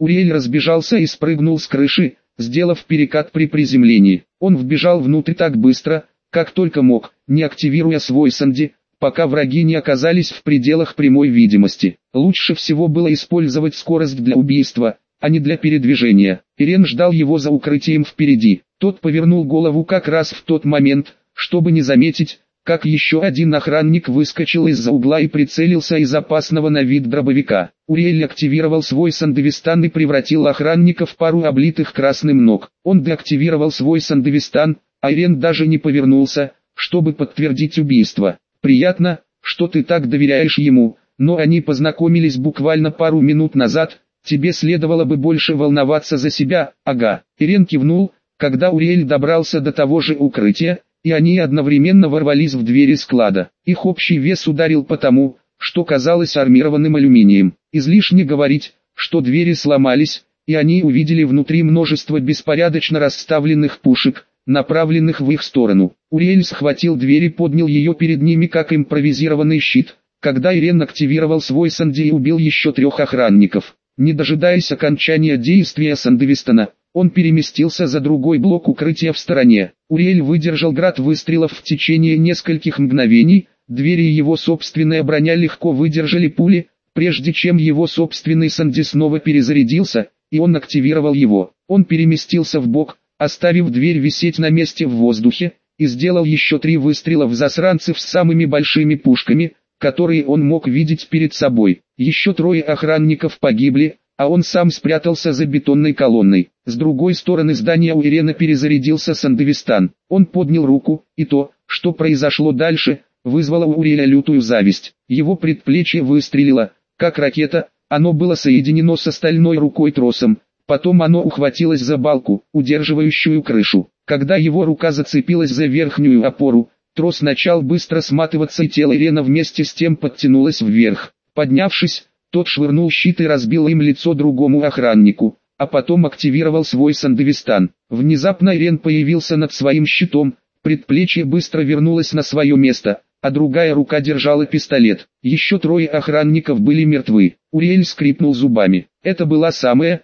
Уриэль разбежался и спрыгнул с крыши, сделав перекат при приземлении. Он вбежал внутрь так быстро, как только мог, не активируя свой Санди, пока враги не оказались в пределах прямой видимости. Лучше всего было использовать скорость для убийства, а не для передвижения. Ирен ждал его за укрытием впереди. Тот повернул голову как раз в тот момент, чтобы не заметить, как еще один охранник выскочил из-за угла и прицелился из опасного на вид дробовика. Уриэль активировал свой Сандевистан и превратил охранника в пару облитых красным ног. Он деактивировал свой Сандевистан, а Ирен даже не повернулся, чтобы подтвердить убийство. «Приятно, что ты так доверяешь ему, но они познакомились буквально пару минут назад, тебе следовало бы больше волноваться за себя, ага». Ирен кивнул, когда Уриэль добрался до того же укрытия, и они одновременно ворвались в двери склада. Их общий вес ударил по тому, что казалось армированным алюминием. Излишне говорить, что двери сломались, и они увидели внутри множество беспорядочно расставленных пушек, направленных в их сторону. Уриэль схватил дверь и поднял ее перед ними как импровизированный щит, когда Ирен активировал свой Санди и убил еще 3 охранников. Не дожидаясь окончания действия Сандевистана, он переместился за другой блок укрытия в стороне. Уриэль выдержал град выстрелов в течение нескольких мгновений, двери и его собственная броня легко выдержали пули, прежде чем его собственный Санди снова перезарядился, и он активировал его. Он переместился в бок, оставив дверь висеть на месте в воздухе, и сделал еще 3 выстрела в засранцев с самыми большими пушками, которые он мог видеть перед собой. Еще 3 охранников погибли, а он сам спрятался за бетонной колонной. С другой стороны здания у Ирена перезарядился Сандевистан. Он поднял руку, и то, что произошло дальше, вызвало у Уриэля лютую зависть. Его предплечье выстрелило, как ракета, оно было соединено с остальной рукой тросом, потом оно ухватилось за балку, удерживающую крышу. Когда его рука зацепилась за верхнюю опору, трос начал быстро сматываться и тело Ирена вместе с тем подтянулось вверх. Поднявшись, тот швырнул щит и разбил им лицо другому охраннику, а потом активировал свой Сандевистан. Внезапно Ирен появился над своим щитом, предплечье быстро вернулось на свое место, а другая рука держала пистолет. Еще 3 охранников были мертвы. Уриэль скрипнул зубами. Это была самая,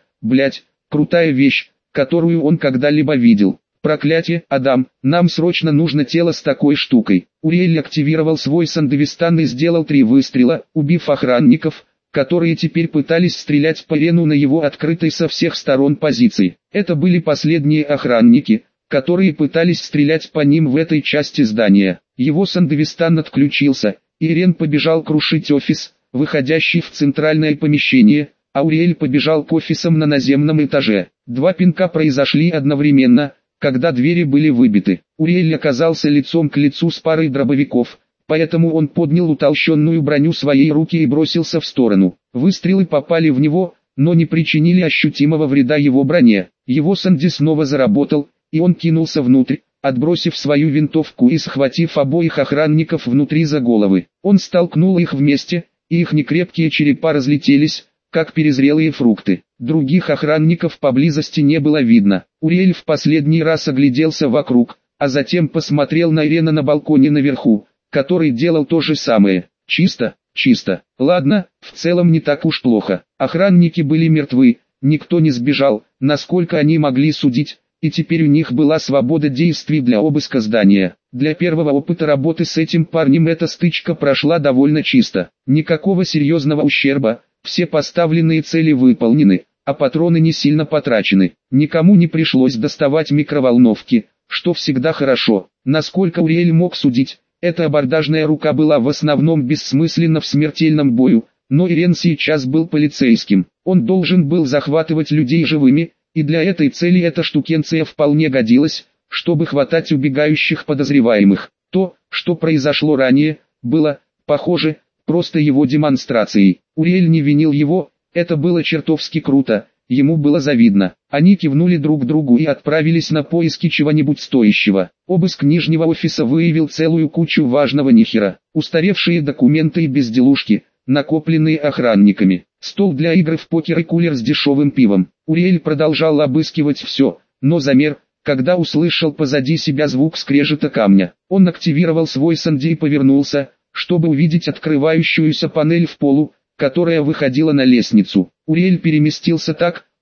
крутая вещь, которую он когда-либо видел. «Проклятие, Адам, нам срочно нужно тело с такой штукой». Уриэль активировал свой Сандевистан и сделал 3 выстрела, убив охранников, которые теперь пытались стрелять по Ирену на его открытой со всех сторон позиции. Это были последние охранники, которые пытались стрелять по ним в этой части здания. Его Сандевистан отключился, и Ирен побежал крушить офис, выходящий в центральное помещение, а Уриэль побежал к офисам на наземном этаже. 2 пинка произошли одновременно, когда двери были выбиты. Уриэль оказался лицом к лицу с парой дробовиков, поэтому он поднял утолщенную броню своей руки и бросился в сторону. Выстрелы попали в него, но не причинили ощутимого вреда его броне. Его Санди снова заработал, и он кинулся внутрь, отбросив свою винтовку и схватив обоих охранников внутри за головы. Он столкнул их вместе, и их некрепкие черепа разлетелись, как перезрелые фрукты. Других охранников поблизости не было видно. Уриэль в последний раз огляделся вокруг, а затем посмотрел на Ирена на балконе наверху, который делал то же самое. Чисто, чисто. Ладно, в целом не так уж плохо. Охранники были мертвы, никто не сбежал, насколько они могли судить, и теперь у них была свобода действий для обыска здания. Для первого опыта работы с этим парнем эта стычка прошла довольно чисто. Никакого серьезного ущерба, все поставленные цели выполнены, а патроны не сильно потрачены. Никому не пришлось доставать микроволновки, что всегда хорошо. Насколько Уриэль мог судить, эта абордажная рука была в основном бессмысленна в смертельном бою, но Ирен сейчас был полицейским. Он должен был захватывать людей живыми, и для этой цели эта штукенция вполне годилась, чтобы хватать убегающих подозреваемых. То, что произошло ранее, было, похоже, просто его демонстрацией. Уриэль не винил его, это было чертовски круто, ему было завидно. Они кивнули друг другу и отправились на поиски чего-нибудь стоящего. Обыск нижнего офиса выявил целую кучу важного нихера. Устаревшие документы и безделушки, накопленные охранниками. Стол для игр в покер и кулер с дешевым пивом. Уриэль продолжал обыскивать все, но замер, когда услышал позади себя звук скрежета камня. Он активировал свой Санди и повернулся, чтобы увидеть открывающуюся панель в полу, которая выходила на лестницу. Уриэль переместился так,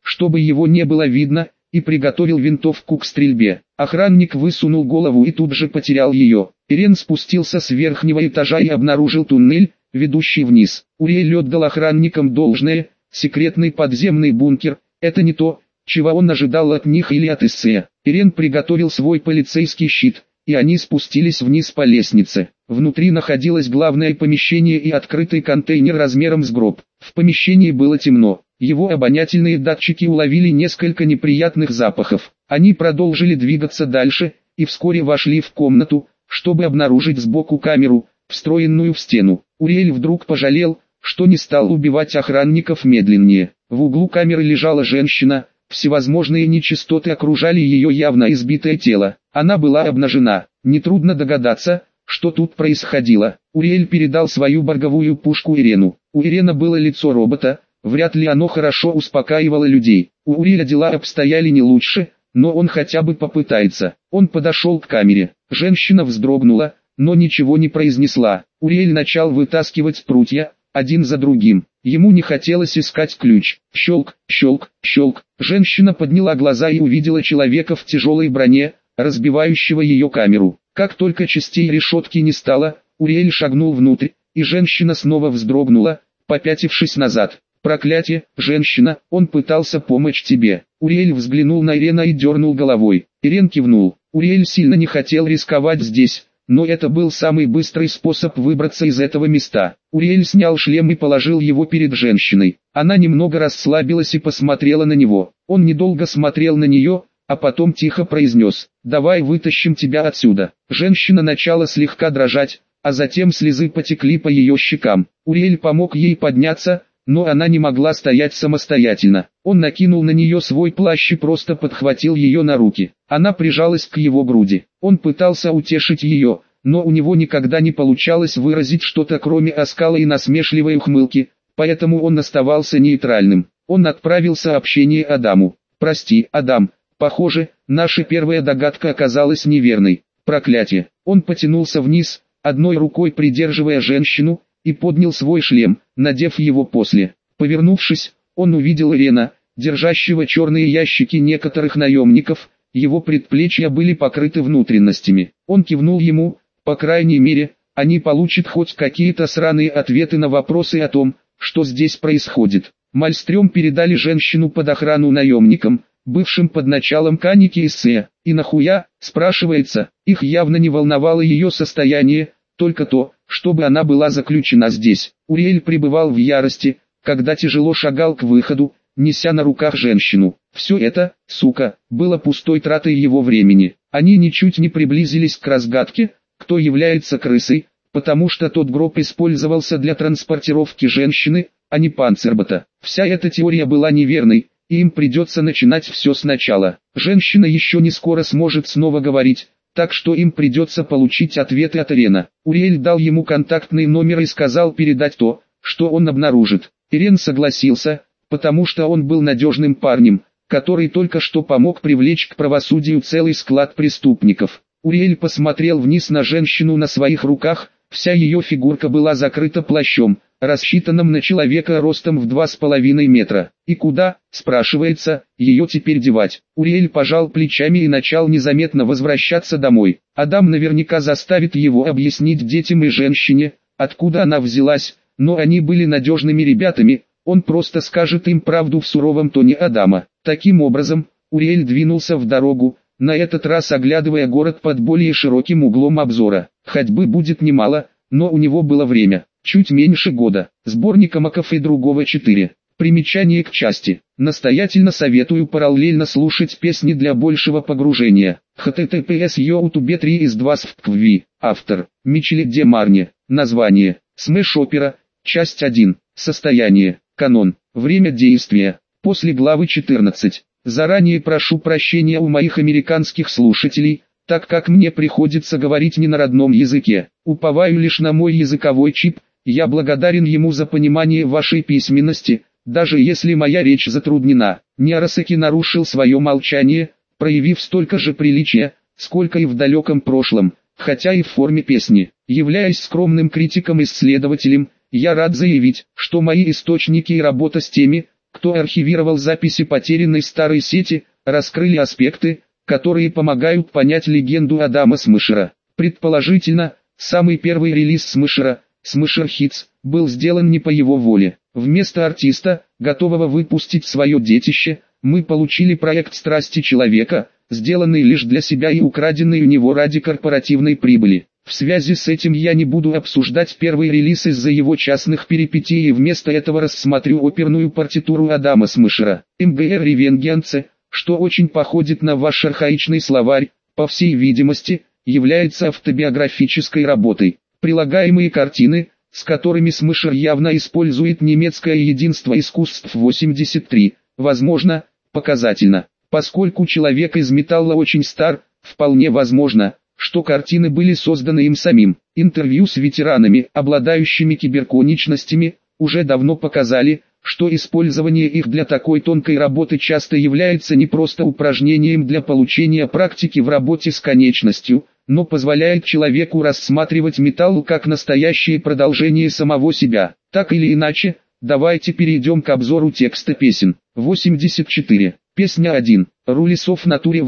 чтобы его не было видно, и приготовил винтовку к стрельбе. Охранник высунул голову и тут же потерял ее. Ирен спустился с верхнего этажа и обнаружил туннель, ведущий вниз. Уриэль отдал охранникам должное, секретный подземный бункер – это не то, чего он ожидал от них или от Иссе. Ирен приготовил свой полицейский щит, и они спустились вниз по лестнице. Внутри находилось главное помещение и открытый контейнер размером с гроб. В помещении было темно. Его обонятельные датчики уловили несколько неприятных запахов. Они продолжили двигаться дальше, и вскоре вошли в комнату, чтобы обнаружить сбоку камеру, встроенную в стену. Уриэль вдруг пожалел, что не стал убивать охранников медленнее. В углу камеры лежала женщина, всевозможные нечистоты окружали ее явно избитое тело. Она была обнажена. Нетрудно догадаться, что тут происходило. Уриэль передал свою борговую пушку Ирену. У Ирена было лицо робота, вряд ли оно хорошо успокаивало людей. У Уриэля дела обстояли не лучше, но он хотя бы попытается. Он подошел к камере. Женщина вздрогнула, но ничего не произнесла. Уриэль начал вытаскивать прутья, один за другим. Ему не хотелось искать ключ. Щелк, щелк, щелк. Женщина подняла глаза и увидела человека в тяжелой броне, разбивающего ее камеру. Как только частей решетки не стало, Уриэль шагнул внутрь, и женщина снова вздрогнула, попятившись назад. «Проклятие, женщина, он пытался помочь тебе». Уриэль взглянул на Ирена и дернул головой. Ирен кивнул. Уриэль сильно не хотел рисковать здесь, но это был самый быстрый способ выбраться из этого места. Уриэль снял шлем и положил его перед женщиной. Она немного расслабилась и посмотрела на него. Он недолго смотрел на нее, а потом тихо произнес: «Давай вытащим тебя отсюда». Женщина начала слегка дрожать, а затем слезы потекли по ее щекам. Уриэль помог ей подняться, но она не могла стоять самостоятельно. Он накинул на нее свой плащ и просто подхватил ее на руки. Она прижалась к его груди. Он пытался утешить ее, но у него никогда не получалось выразить что-то кроме оскала и насмешливой ухмылки, поэтому он оставался нейтральным. Он отправил сообщение Адаму. «Прости, Адам, похоже, наша первая догадка оказалась неверной. Проклятие». Он потянулся вниз, одной рукой придерживая женщину, и поднял свой шлем, надев его после. Повернувшись, он увидел Ирена, держащего черные ящики некоторых наемников, его предплечья были покрыты внутренностями. Он кивнул ему, по крайней мере, они получат хоть какие-то сраные ответы на вопросы о том, что здесь происходит. Мальстрём передали женщину под охрану наемникам, бывшим под началом Каники и Сэ. И нахуя, спрашивается, их явно не волновало ее состояние, только то, чтобы она была заключена здесь. Уриэль пребывал в ярости, когда тяжело шагал к выходу, неся на руках женщину. Все это, сука, было пустой тратой его времени. Они ничуть не приблизились к разгадке, кто является крысой, потому что тот гроб использовался для транспортировки женщины, а не панцербота. Вся эта теория была неверной, и им придется начинать все сначала. Женщина еще не скоро сможет снова говорить, так что им придется получить ответы от Ирена. Уриэль дал ему контактный номер и сказал передать то, что он обнаружит. Ирен согласился, потому что он был надежным парнем, который только что помог привлечь к правосудию целый склад преступников. Уриэль посмотрел вниз на женщину на своих руках, вся ее фигурка была закрыта плащом, рассчитанным на человека ростом в 2,5 метра. И куда, спрашивается, ее теперь девать? Уриэль пожал плечами и начал незаметно возвращаться домой. Адам наверняка заставит его объяснить детям и женщине, откуда она взялась, но они были надежными ребятами, он просто скажет им правду в суровом тоне Адама. Таким образом, Уриэль двинулся в дорогу, на этот раз оглядывая город под более широким углом обзора. Ходьбы будет немало, но у него было время. Чуть меньше года. Сборник Амаков и другого 4. Примечание к части. Настоятельно советую параллельно слушать песни для большего погружения. https YouTube 3 из 2 SFTV. Автор. Мичели Де Марне. Название. Смэш Опера. Часть 1. Состояние. Канон. Время действия. После главы 14. Заранее прошу прощения у моих американских слушателей, так как мне приходится говорить не на родном языке. Уповаю лишь на мой языковой чип. Я благодарен ему за понимание вашей письменности, даже если моя речь затруднена. Ниарасаки нарушил свое молчание, проявив столько же приличия, сколько и в далеком прошлом, хотя и в форме песни. Являясь скромным критиком-исследователем, я рад заявить, что мои источники и работа с теми, кто архивировал записи потерянной старой сети, раскрыли аспекты, которые помогают понять легенду Адама Смешера. Предположительно, самый первый релиз Смешера, Smasher Hits, был сделан не по его воле. Вместо артиста, готового выпустить свое детище, мы получили проект страсти человека, сделанный лишь для себя и украденный у него ради корпоративной прибыли. В связи с этим я не буду обсуждать первый релиз из-за его частных перипетий и вместо этого рассмотрю оперную партитуру Адама Смешера. МГР Ревенгенце, что очень походит на ваш архаичный словарь, по всей видимости, является автобиографической работой. Прилагаемые картины, с которыми Смешер явно использует немецкое единство искусств 83, возможно, показательно. Поскольку человек из металла очень стар, вполне возможно, что картины были созданы им самим. Интервью с ветеранами, обладающими киберконечностями, уже давно показали, что использование их для такой тонкой работы часто является не просто упражнением для получения практики в работе с конечностью, но позволяет человеку рассматривать металл как настоящее продолжение самого себя. Так или иначе, давайте перейдем к обзору текста песен. 84. Песня 1. Рулисов в натуре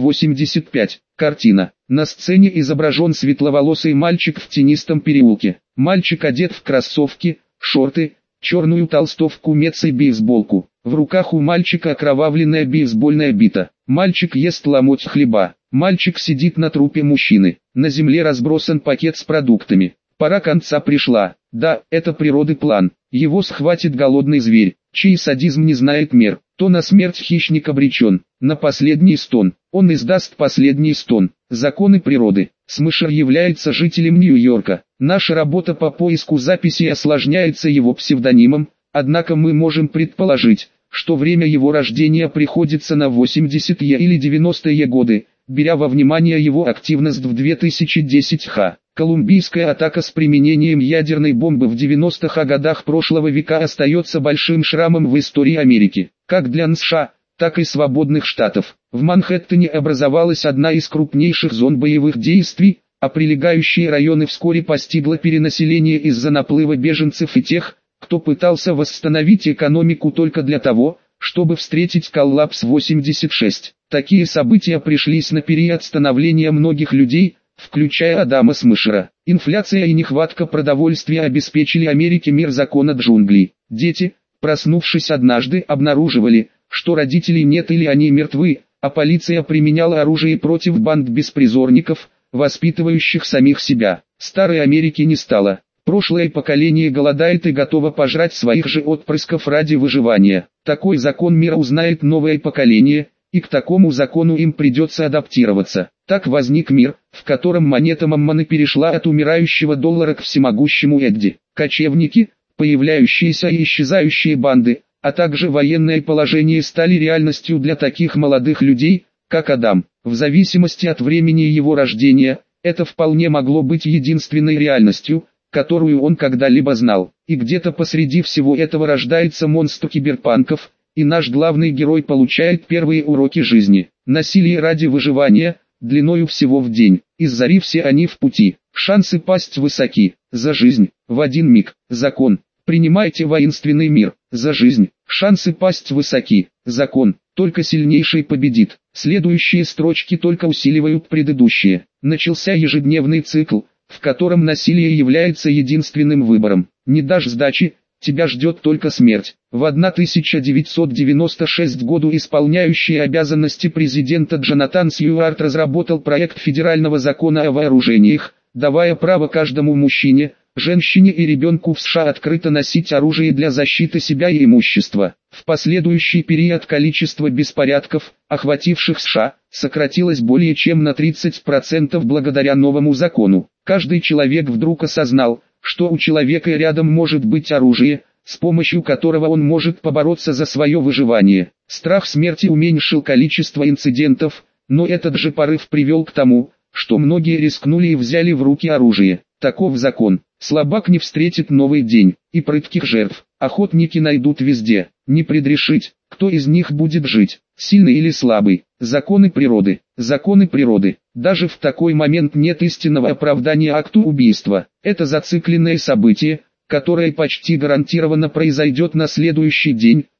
85. Картина. На сцене изображен светловолосый мальчик в тенистом переулке. Мальчик одет в кроссовки, шорты, черную толстовку мец и бейсболку. В руках у мальчика окровавленная бейсбольная бита. Мальчик ест ломоть хлеба. Мальчик сидит на трупе мужчины. На земле разбросан пакет с продуктами. Пора конца пришла. Да, это природы план. Его схватит голодный зверь, чей садизм не знает мер. То на смерть хищник обречен, на последний стон. Он издаст последний стон. Законы природы. Смешер является жителем Нью-Йорка. Наша работа по поиску записей осложняется его псевдонимом, однако мы можем предположить, что время его рождения приходится на 80-е или 90-е годы, беря во внимание его активность в 2010-х. Колумбийская атака с применением ядерной бомбы в 90-х годах прошлого века остается большим шрамом в истории Америки, как для США, так и свободных штатов. В Манхэттене образовалась одна из крупнейших зон боевых действий, а прилегающие районы вскоре постигло перенаселение из-за наплыва беженцев и тех, кто пытался восстановить экономику только для того, чтобы встретить коллапс 86. Такие события пришлись на период становления многих людей, включая Адама Смешера. Инфляция и нехватка продовольствия обеспечили Америке мир закона джунглей. Дети, проснувшись однажды, обнаруживали, что родителей нет или они мертвы, а полиция применяла оружие против банд беспризорников, воспитывающих самих себя. Старой Америки не стало. Прошлое поколение голодает и готово пожрать своих же отпрысков ради выживания. Такой закон мира узнает новое поколение, и к такому закону им придется адаптироваться. Так возник мир, в котором монета Маммоны перешла от умирающего доллара к всемогущему Эдди. Кочевники, появляющиеся и исчезающие банды, а также военное положение стали реальностью для таких молодых людей, как Адам. В зависимости от времени его рождения, это вполне могло быть единственной реальностью, которую он когда-либо знал. И где-то посреди всего этого рождается монстр киберпанков, и наш главный герой получает первые уроки жизни. Насилие ради выживания, длиною всего в день. Из зари все они в пути. Шансы пасть высоки. За жизнь, в один миг. Закон. Принимайте воинственный мир. За жизнь. Шансы пасть высоки. Закон. Только сильнейший победит. Следующие строчки только усиливают предыдущие. Начался ежедневный цикл, в котором насилие является единственным выбором. Не дашь сдачи, тебя ждет только смерть. В 1996 году исполняющий обязанности президента Джонатан Сьюарт разработал проект федерального закона о вооружениях, давая право каждому мужчине, женщине и ребенку в США открыто носить оружие для защиты себя и имущества. В последующий период количество беспорядков, охвативших США, сократилось более чем на 30% благодаря новому закону. Каждый человек вдруг осознал, что у человека рядом может быть оружие, с помощью которого он может побороться за свое выживание. Страх смерти уменьшил количество инцидентов, но этот же порыв привел к тому, что многие рискнули и взяли в руки оружие. Таков закон. Слабак не встретит новый день, и прытких жертв охотники найдут везде. Не предрешить, кто из них будет жить, сильный или слабый. Законы природы. Законы природы. Даже в такой момент нет истинного оправдания акту убийства. Это зацикленное событие, которое почти гарантированно произойдет на следующий день,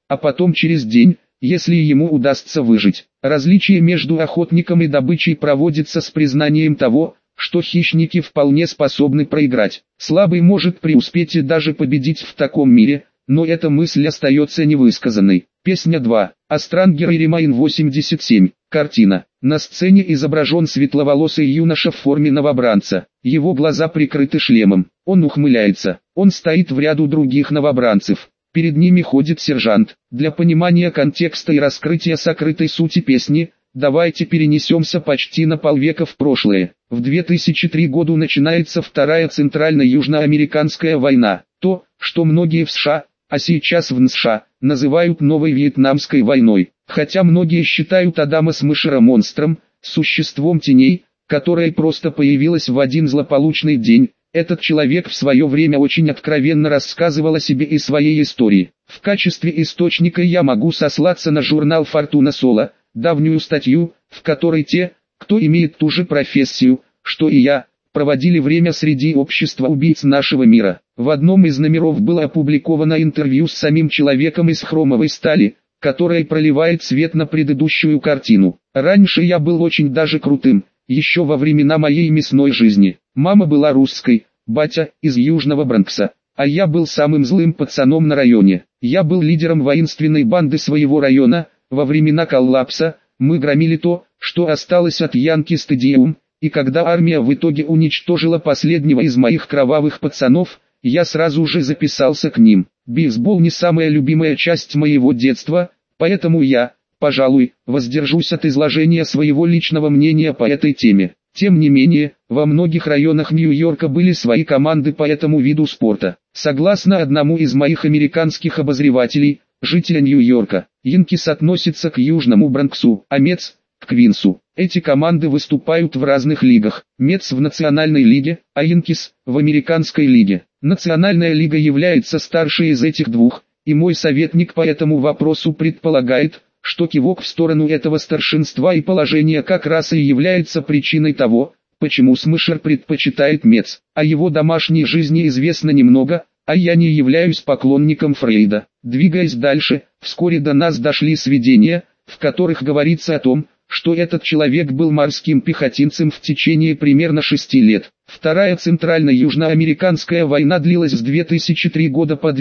а потом через день, если ему удастся выжить. Различие между охотником и добычей проводится с признанием того, что хищники вполне способны проиграть. Слабый может преуспеть и даже победить в таком мире, но эта мысль остается невысказанной. Песня 2. Астрангер и Ремайн 87. Картина. На сцене изображен светловолосый юноша в форме новобранца. Его глаза прикрыты шлемом. Он ухмыляется. Он стоит в ряду других новобранцев. Перед ними ходит сержант. Для понимания контекста и раскрытия сокрытой сути песни, давайте перенесемся почти на полвека в прошлое. В 2003 году начинается Вторая Центрально-Южноамериканская война. То, что многие в США, а сейчас в США, называют Новой Вьетнамской войной. Хотя многие считают Адама Смешера монстром, существом теней, которое просто появилось в один злополучный день, этот человек в свое время очень откровенно рассказывал о себе и своей истории. В качестве источника я могу сослаться на журнал «Фортуна Соло», давнюю статью, в которой те, кто имеет ту же профессию, что и я, проводили время среди общества убийц нашего мира. В одном из номеров было опубликовано интервью с самим человеком из хромовой стали, которое проливает свет на предыдущую картину. Раньше я был очень даже крутым, еще во времена моей мясной жизни. Мама была русской, батя из Южного Бронкса, а я был самым злым пацаном на районе. Я был лидером воинственной банды своего района. Во времена коллапса мы громили то, что осталось от Янки Стадиум, и когда армия в итоге уничтожила последнего из моих кровавых пацанов, я сразу же записался к ним. Бейсбол не самая любимая часть моего детства, поэтому я, пожалуй, воздержусь от изложения своего личного мнения по этой теме. Тем не менее, во многих районах Нью-Йорка были свои команды по этому виду спорта. Согласно одному из моих американских обозревателей, жителя Нью-Йорка, Янкис относится к Южному Бронксу, а Метс – к Квинсу. Эти команды выступают в разных лигах. Метс в Национальной лиге, а Янкис – в Американской лиге. Национальная лига является старшей из этих двух, и мой советник по этому вопросу предполагает, что кивок в сторону этого старшинства и положения как раз и является причиной того, почему Смешер предпочитает Метс. О его домашней жизни известно немного, а я не являюсь поклонником Фрейда. Двигаясь дальше, вскоре до нас дошли сведения, в которых говорится о том, что этот человек был морским пехотинцем в течение примерно 6 лет. Вторая Центрально-Южноамериканская война длилась с 2003 года по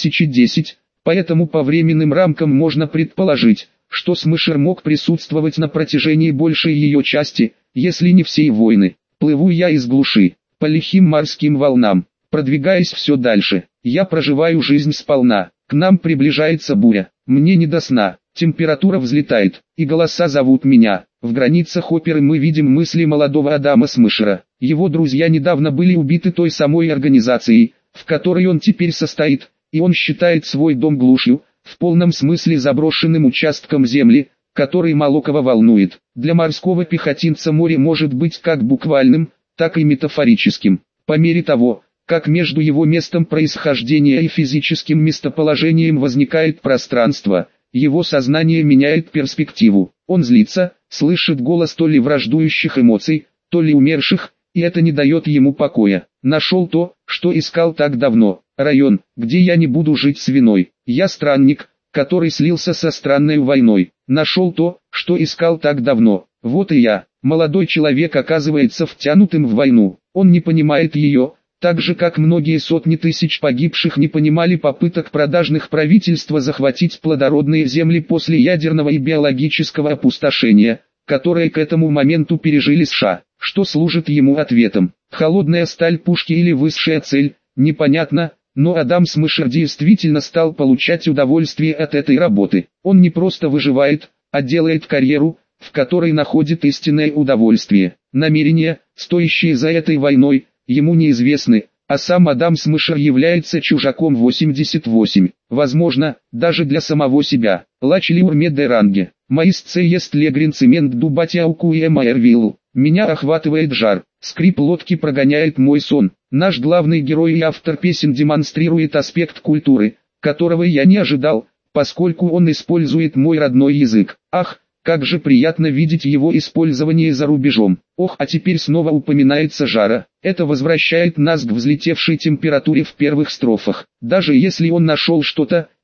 2010, поэтому по временным рамкам можно предположить, что Смешер мог присутствовать на протяжении большей ее части, если не всей войны. Плыву я из глуши, по лихим морским волнам, продвигаясь все дальше. Я проживаю жизнь сполна, к нам приближается буря, мне не до сна. Температура взлетает, и голоса зовут меня. В границах оперы мы видим мысли молодого Адама Смешера. Его друзья недавно были убиты той самой организацией, в которой он теперь состоит, и он считает свой дом глушью, в полном смысле заброшенным участком земли, который мало кого волнует. Для морского пехотинца море может быть как буквальным, так и метафорическим. По мере того, как между его местом происхождения и физическим местоположением возникает пространство, его сознание меняет перспективу. Он злится, слышит голос то ли враждующих эмоций, то ли умерших, и это не дает ему покоя. Нашел то, что искал так давно. Район, где я не буду жить с виной. Я странник, который слился со странной войной. Нашел то, что искал так давно. Вот и я. Молодой человек оказывается втянутым в войну. Он не понимает ее, так же как многие сотни тысяч погибших не понимали попыток продажных правительства захватить плодородные земли после ядерного и биологического опустошения, которые к этому моменту пережили США. Что служит ему ответом? Холодная сталь пушки или высшая цель, непонятно, но Адам Смешер действительно стал получать удовольствие от этой работы. Он не просто выживает, а делает карьеру, в которой находит истинное удовольствие. Намерения, стоящие за этой войной, ему неизвестны, а сам Адам Смешер является чужаком 88, возможно, даже для самого себя. Лачли урмеде ранге, маисце ест легрин цемент дубатяуку и эмаэрвиллу. Меня охватывает жар, скрип лодки прогоняет мой сон. Наш главный герой и автор песен демонстрирует аспект культуры, которого я не ожидал, поскольку он использует мой родной язык. Ах, как же приятно видеть его использование за рубежом. Ох, а теперь снова упоминается жара. Это возвращает нас к взлетевшей температуре в первых строфах. Даже если он нашел что-то,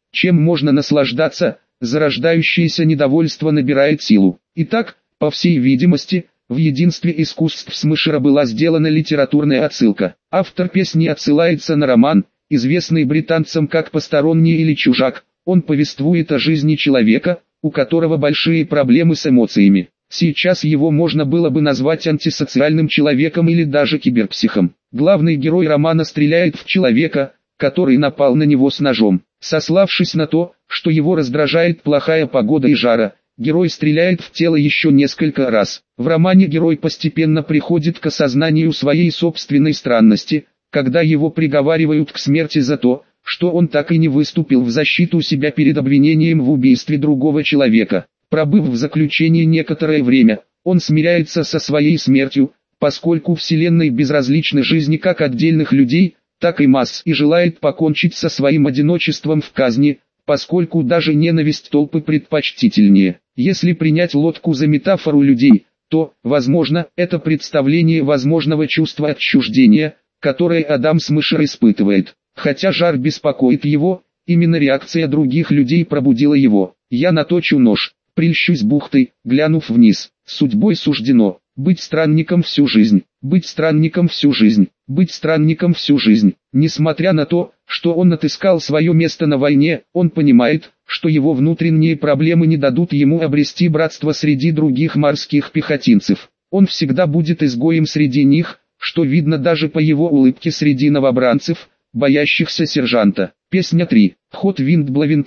Чем можно наслаждаться, зарождающееся недовольство набирает силу. Итак, по всей видимости, в единстве искусств Смышера была сделана литературная отсылка. Автор песни отсылается на роман, известный британцам как «Посторонний» или «Чужак». Он повествует о жизни человека, у которого большие проблемы с эмоциями. Сейчас его можно было бы назвать антисоциальным человеком или даже киберпсихом. Главный герой романа стреляет в человека, который напал на него с ножом. Сославшись на то, что его раздражает плохая погода и жара, герой стреляет в тело еще несколько раз. В романе герой постепенно приходит к осознанию своей собственной странности, когда его приговаривают к смерти за то, что он так и не выступил в защиту себя перед обвинением в убийстве другого человека. Пробыв в заключении некоторое время, он смиряется со своей смертью, поскольку Вселенной безразличны жизни как отдельных людей, так и масс, и желает покончить со своим одиночеством в казни, поскольку даже ненависть толпы предпочтительнее. Если принять лодку за метафору людей, то, возможно, это представление возможного чувства отчуждения, которое Адам Смышер испытывает. Хотя жар беспокоит его, именно реакция других людей пробудила его. «Я наточу нож, прельщусь бухтой, глянув вниз. Судьбой суждено быть странником всю жизнь, быть странником всю жизнь, быть странником всю жизнь». Несмотря на то, что он отыскал свое место на войне, он понимает, что его внутренние проблемы не дадут ему обрести братство среди других морских пехотинцев. Он всегда будет изгоем среди них, что видно даже по его улыбке среди новобранцев, боящихся сержанта. Песня 3. Хот Виндбловинг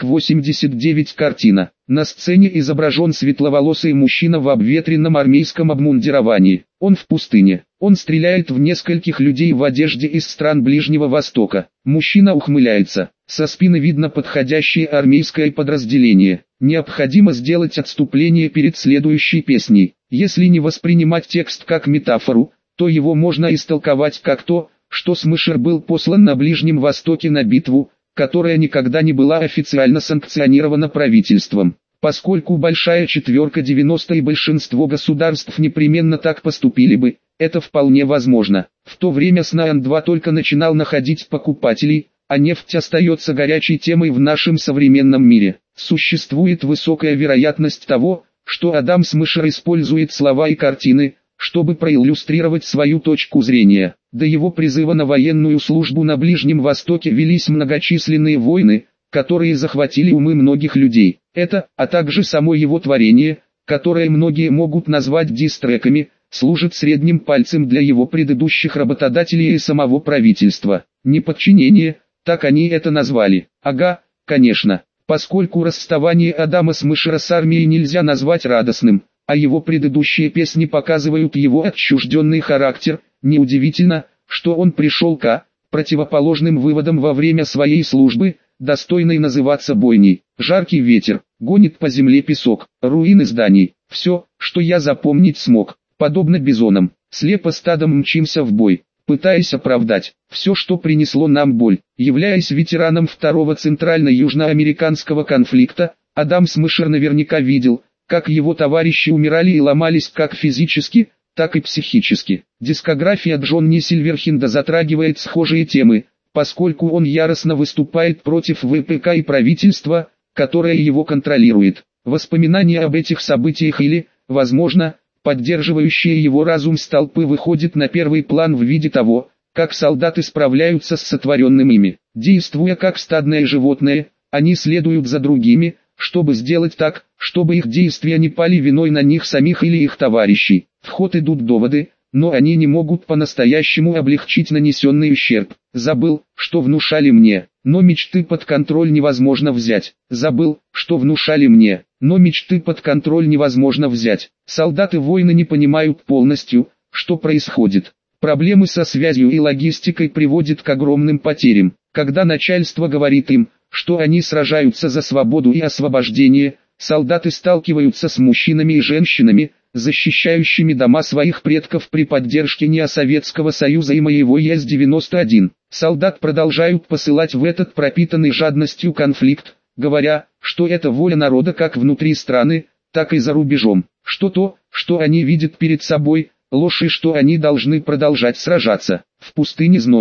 89. Картина. На сцене изображен светловолосый мужчина в обветренном армейском обмундировании. Он в пустыне. Он стреляет в нескольких людей в одежде из стран Ближнего Востока. Мужчина ухмыляется. Со спины видно подходящее армейское подразделение. Необходимо сделать отступление перед следующей песней. Если не воспринимать текст как метафору, то его можно истолковать как то, что Смышер был послан на Ближнем Востоке на битву, которая никогда не была официально санкционирована правительством. Поскольку Большая Четверка 90 и большинство государств непременно так поступили бы, это вполне возможно. В то время СНАН-2 только начинал находить покупателей, а нефть остается горячей темой в нашем современном мире. Существует высокая вероятность того, что Адам Смышер использует слова и картины, чтобы проиллюстрировать свою точку зрения. До его призыва на военную службу на Ближнем Востоке велись многочисленные войны, которые захватили умы многих людей. Это, а также само его творение, которое многие могут назвать дистреками, служит средним пальцем для его предыдущих работодателей и самого правительства. Неподчинение, так они это назвали. Ага, конечно, поскольку расставание Адама Смышера с армией нельзя назвать радостным, а его предыдущие песни показывают его отчужденный характер, неудивительно, что он пришел к противоположным выводам во время своей службы, достойной называться бойней. Жаркий ветер, гонит по земле песок, руины зданий, все, что я запомнить смог, подобно бизонам, слепо стадом мчимся в бой, пытаясь оправдать все, что принесло нам боль. Являясь ветераном второго центрально-южноамериканского конфликта, Адам Смышер наверняка видел, как его товарищи умирали и ломались как физически, так и психически. Дискография Джонни Сильверхенда затрагивает схожие темы, поскольку он яростно выступает против ВПК и правительства, которое его контролирует. Воспоминания об этих событиях или, возможно, поддерживающие его разум столпы выходят на первый план в виде того, как солдаты справляются с сотворенным ими. Действуя как стадное животное, они следуют за другими, чтобы сделать так, чтобы их действия не пали виной на них самих или их товарищей. В ход идут доводы, но они не могут по-настоящему облегчить нанесенный ущерб. Забыл, что внушали мне, но мечты под контроль невозможно взять. Забыл, что внушали мне, но мечты под контроль невозможно взять. Солдаты войны не понимают полностью, что происходит. Проблемы со связью и логистикой приводят к огромным потерям. Когда начальство говорит им, что они сражаются за свободу и освобождение, солдаты сталкиваются с мужчинами и женщинами, защищающими дома своих предков при поддержке неосоветского союза и моего ЕС-91. Солдат продолжают посылать в этот пропитанный жадностью конфликт, говоря, что это воля народа как внутри страны, так и за рубежом, что то, что они видят перед собой, ложь и что они должны продолжать сражаться. В пустыне знойной,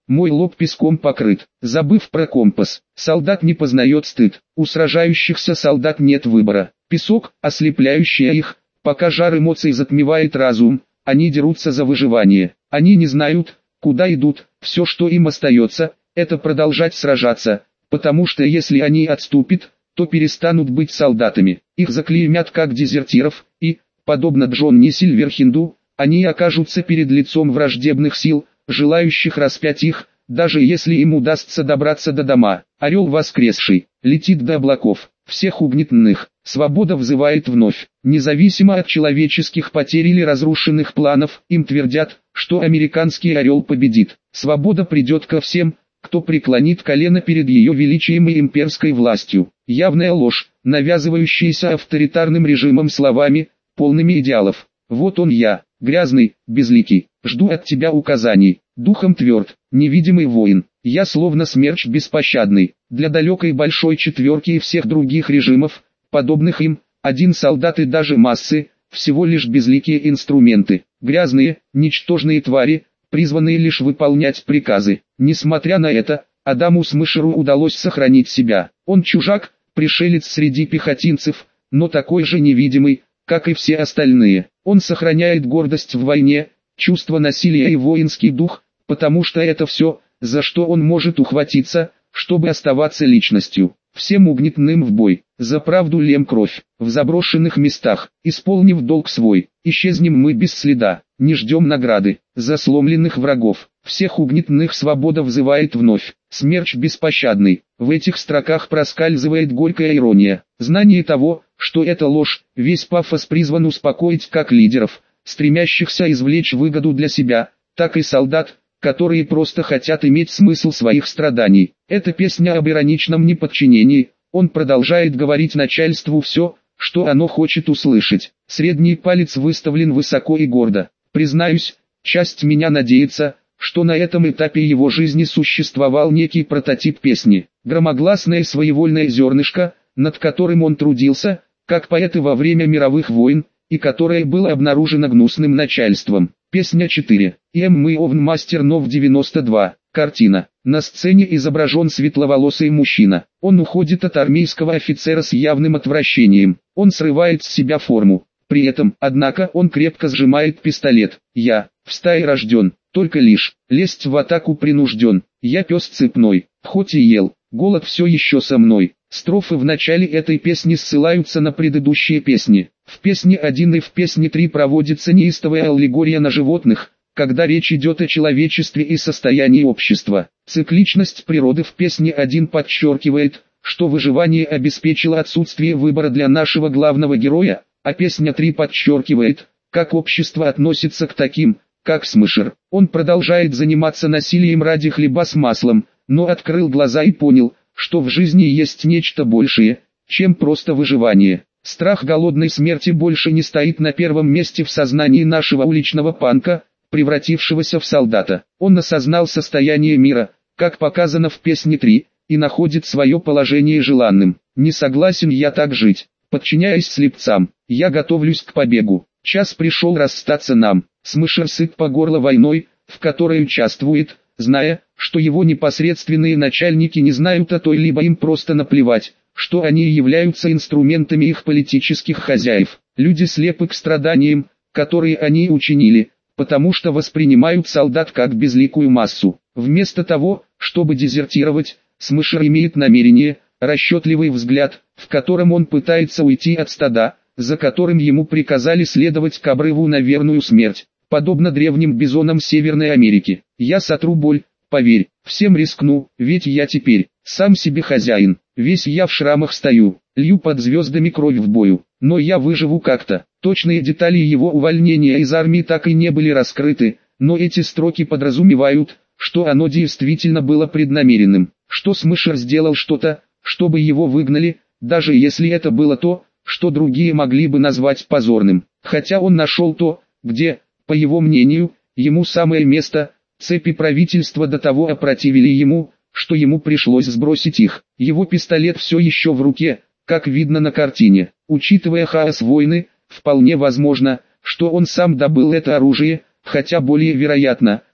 Мой лоб песком покрыт. Забыв про компас, солдат не познает стыд. У сражающихся солдат нет выбора. Песок, ослепляющий их, пока жар эмоций затмевает разум, они дерутся за выживание. Они не знают, куда идут, все, что им остается, это продолжать сражаться, потому что если они отступят, то перестанут быть солдатами. Их заклеймят как дезертиров, и, подобно Джонни Сильверхенду, они окажутся перед лицом враждебных сил, желающих распять их, даже если им удастся добраться до дома. Орел воскресший, летит до облаков, всех угнетенных, свобода взывает вновь. Независимо от человеческих потерь или разрушенных планов, им твердят, что американский орел победит. Свобода придет ко всем, кто преклонит колено перед ее величием и имперской властью. Явная ложь, навязывающаяся авторитарным режимом словами, полными идеалов. Вот он я, грязный, безликий, жду от тебя указаний, духом тверд, невидимый воин. Я словно смерч беспощадный, для далекой большой четверки и всех других режимов, подобных им, один солдат и даже массы, всего лишь безликие инструменты, грязные, ничтожные твари, призванные лишь выполнять приказы. Несмотря на это, Адаму Смышеру удалось сохранить себя. Он чужак, пришелец среди пехотинцев, но такой же невидимый, как и все остальные. Он сохраняет гордость в войне, чувство насилия и воинский дух, потому что это все, за что он может ухватиться, чтобы оставаться личностью. Всем угнетенным в бой, за правду лем кровь, в заброшенных местах, исполнив долг свой, исчезнем мы без следа, не ждем награды, за сломленных врагов, всех угнетенных свобода взывает вновь, смерч беспощадный, в этих строках проскальзывает горькая ирония, знание того, что это ложь, весь пафос призван успокоить как лидеров, стремящихся извлечь выгоду для себя, так и солдат, которые просто хотят иметь смысл своих страданий. Это песня об ироничном неподчинении, он продолжает говорить начальству все, что оно хочет услышать. Средний палец выставлен высоко и гордо. Признаюсь, часть меня надеется, что на этом этапе его жизни существовал некий прототип песни, громогласное своевольное зернышко, над которым он трудился, как поэты во время мировых войн, и которое было обнаружено гнусным начальством. Песня 4. М. Овнмастер Нов 92. Картина. На сцене изображен светловолосый мужчина. Он уходит от армейского офицера с явным отвращением. Он срывает с себя форму. При этом, однако, он крепко сжимает пистолет. Я, в стае рожден, только лишь, лезть в атаку принужден. Я пес цепной, хоть и ел, голод все еще со мной. Строфы в начале этой песни ссылаются на предыдущие песни. В песне 1 и в песне 3 проводится неистовая аллегория на животных, когда речь идет о человечестве и состоянии общества. Цикличность природы в песне 1 подчеркивает, что выживание обеспечило отсутствие выбора для нашего главного героя, а песня 3 подчеркивает, как общество относится к таким, как Смышер. Он продолжает заниматься насилием ради хлеба с маслом, но открыл глаза и понял, что в жизни есть нечто большее, чем просто выживание. Страх голодной смерти больше не стоит на первом месте в сознании нашего уличного панка, превратившегося в солдата. Он осознал состояние мира, как показано в песне 3, и находит свое положение желанным. Не согласен я так жить, подчиняясь слепцам, я готовлюсь к побегу. Час пришел расстаться нам. Смышер сыт по горло войной, в которой участвует, зная, что его непосредственные начальники не знают о той, либо им просто наплевать, что они являются инструментами их политических хозяев. Люди слепы к страданиям, которые они учинили, потому что воспринимают солдат как безликую массу. Вместо того, чтобы дезертировать, Смышер имеет намерение, расчетливый взгляд, в котором он пытается уйти от стада, за которым ему приказали следовать к обрыву на верную смерть, подобно древним бизонам Северной Америки. Я сотру боль, поверь, всем рискну, ведь я теперь сам себе хозяин, весь я в шрамах стою, лью под звездами кровь в бою, но я выживу как-то. Точные детали его увольнения из армии так и не были раскрыты, но эти строки подразумевают, что оно действительно было преднамеренным, что Смышер сделал что-то, чтобы его выгнали, даже если это было то, что другие могли бы назвать позорным. Хотя он нашел то, где, по его мнению, ему самое место, цепи правительства до того опротивили ему, что ему пришлось сбросить их. Его пистолет все еще в руке, как видно на картине. Учитывая хаос войны, вполне возможно, что он сам добыл это оружие, хотя более вероятно,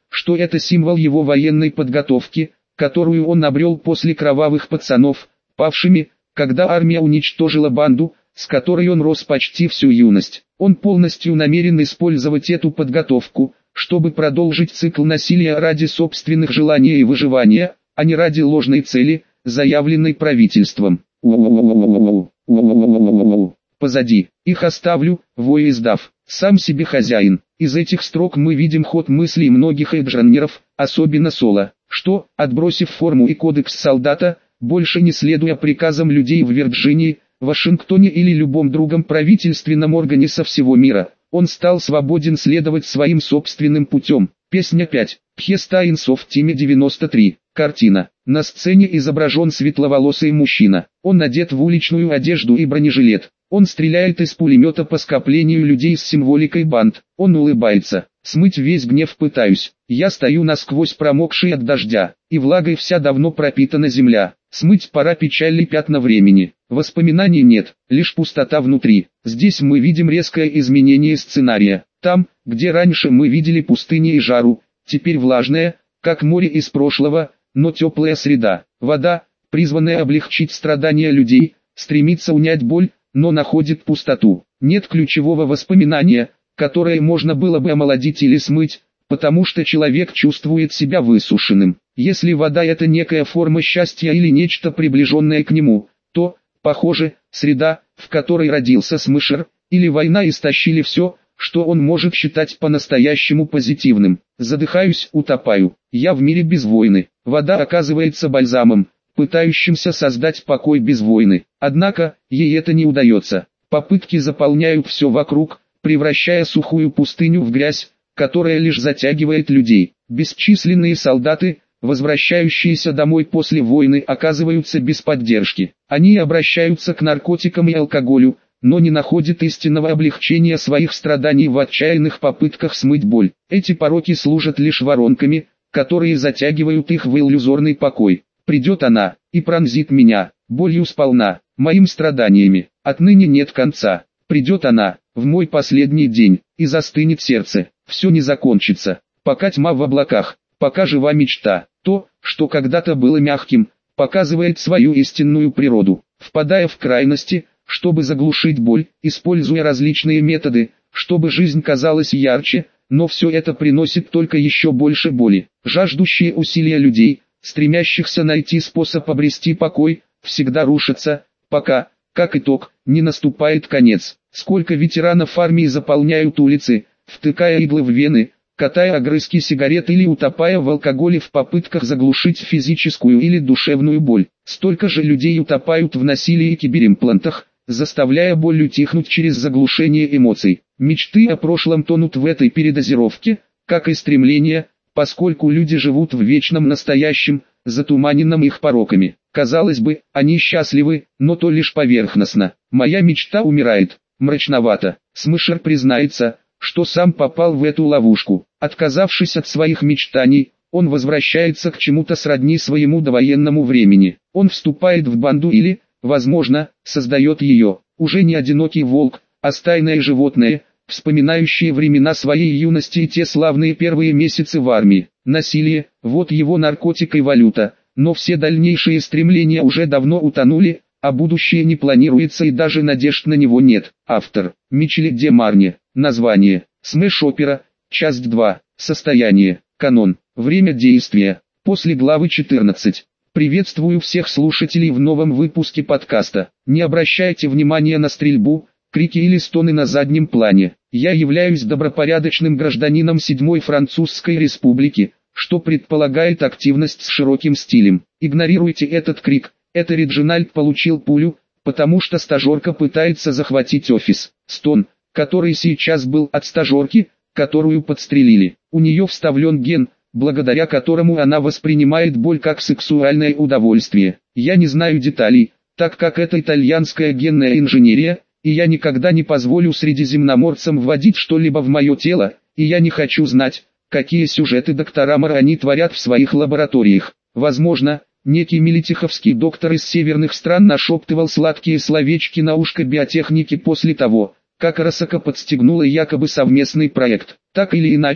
что это символ его военной подготовки, которую он обрел после кровавых пацанов, павшими, когда армия уничтожила банду, с которой он рос почти всю юность. Он полностью намерен использовать эту подготовку, чтобы продолжить цикл насилия ради собственных желаний и выживания, а не ради ложной цели, заявленной правительством. Позади. Их оставлю, вой издав. Сам себе хозяин. Из этих строк мы видим ход мыслей многих эджанеров, особенно Соло, что, отбросив форму и кодекс солдата, больше не следуя приказам людей в Вирджинии, Вашингтоне или любом другом правительственном органе со всего мира, он стал свободен следовать своим собственным путем. Песня 5. Пхестайнс of Time 93. Картина. На сцене изображен светловолосый мужчина. Он одет в уличную одежду и бронежилет. Он стреляет из пулемета по скоплению людей с символикой банд. Он улыбается. Смыть весь гнев пытаюсь. Я стою насквозь промокший от дождя, и влагой вся давно пропитана земля. Смыть пора печали пятна времени. Воспоминаний нет, лишь пустота внутри. Здесь мы видим резкое изменение сценария. Там, где раньше мы видели пустыню и жару, теперь влажная, как море из прошлого, но теплая среда. Вода, призванная облегчить страдания людей, стремится унять боль, но находит пустоту. Нет ключевого воспоминания, которое можно было бы омолодить или смыть, потому что человек чувствует себя высушенным. Если вода — это некая форма счастья или нечто приближенное к нему, то, похоже, среда, в которой родился Смешер, или война истощили все, что он может считать по-настоящему позитивным. Задыхаюсь, утопаю. Я в мире без войны. Вода оказывается бальзамом, пытающимся создать покой без войны. Однако, ей это не удается. Попытки заполняют все вокруг, превращая сухую пустыню в грязь, которая лишь затягивает людей. Бесчисленные солдаты, возвращающиеся домой после войны, оказываются без поддержки. Они обращаются к наркотикам и алкоголю, но не находят истинного облегчения своих страданий в отчаянных попытках смыть боль. Эти пороки служат лишь воронками, которые затягивают их в иллюзорный покой. Придет она, и пронзит меня, болью сполна, моим страданиями. Отныне нет конца. Придет она, в мой последний день, и застынет сердце. Все не закончится, пока тьма в облаках, пока жива мечта. То, что когда-то было мягким, показывает свою истинную природу. Впадая в крайности, чтобы заглушить боль, используя различные методы, чтобы жизнь казалась ярче, но все это приносит только еще больше боли. Жаждущие усилия людей, стремящихся найти способ обрести покой, всегда рушатся, пока, как итог, не наступает конец. Сколько ветеранов армии заполняют улицы, втыкая иглы в вены, катая огрызки сигарет или утопая в алкоголе в попытках заглушить физическую или душевную боль. Столько же людей утопают в насилии и киберимплантах, заставляя боль утихнуть через заглушение эмоций. Мечты о прошлом тонут в этой передозировке, как и стремления, поскольку люди живут в вечном настоящем, затуманенном их пороками. Казалось бы, они счастливы, но то лишь поверхностно. Моя мечта умирает, мрачновато. Смешер признается, что сам попал в эту ловушку. Отказавшись от своих мечтаний, он возвращается к чему-то сродни своему довоенному времени. Он вступает в банду или, возможно, создает ее. Уже не одинокий волк, а стайное животное, вспоминающее времена своей юности и те славные первые месяцы в армии. Насилие – вот его наркотик и валюта, но все дальнейшие стремления уже давно утонули, а будущее не планируется и даже надежд на него нет. Автор – Мичель де Марне. Название – Смэш-опера, часть 2. Состояние, канон, время действия. После главы 14. Приветствую всех слушателей в новом выпуске подкаста. Не обращайте внимания на стрельбу, крики или стоны на заднем плане. Я являюсь добропорядочным гражданином 7-й Французской Республики, что предполагает активность с широким стилем. Игнорируйте этот крик. Это Реджинальд получил пулю, потому что стажерка пытается захватить офис. Стон, который сейчас был от стажерки, которую подстрелили. У нее вставлен ген, благодаря которому она воспринимает боль как сексуальное удовольствие. Я не знаю деталей, так как это итальянская генная инженерия, и я никогда не позволю средиземноморцам вводить что-либо в мое тело, и я не хочу знать, какие сюжеты доктора Марани творят в своих лабораториях. Возможно, некий мелитиховский доктор из северных стран нашептывал сладкие словечки на ушко биотехники после того, как Росака подстегнула якобы совместный проект. Так или иначе,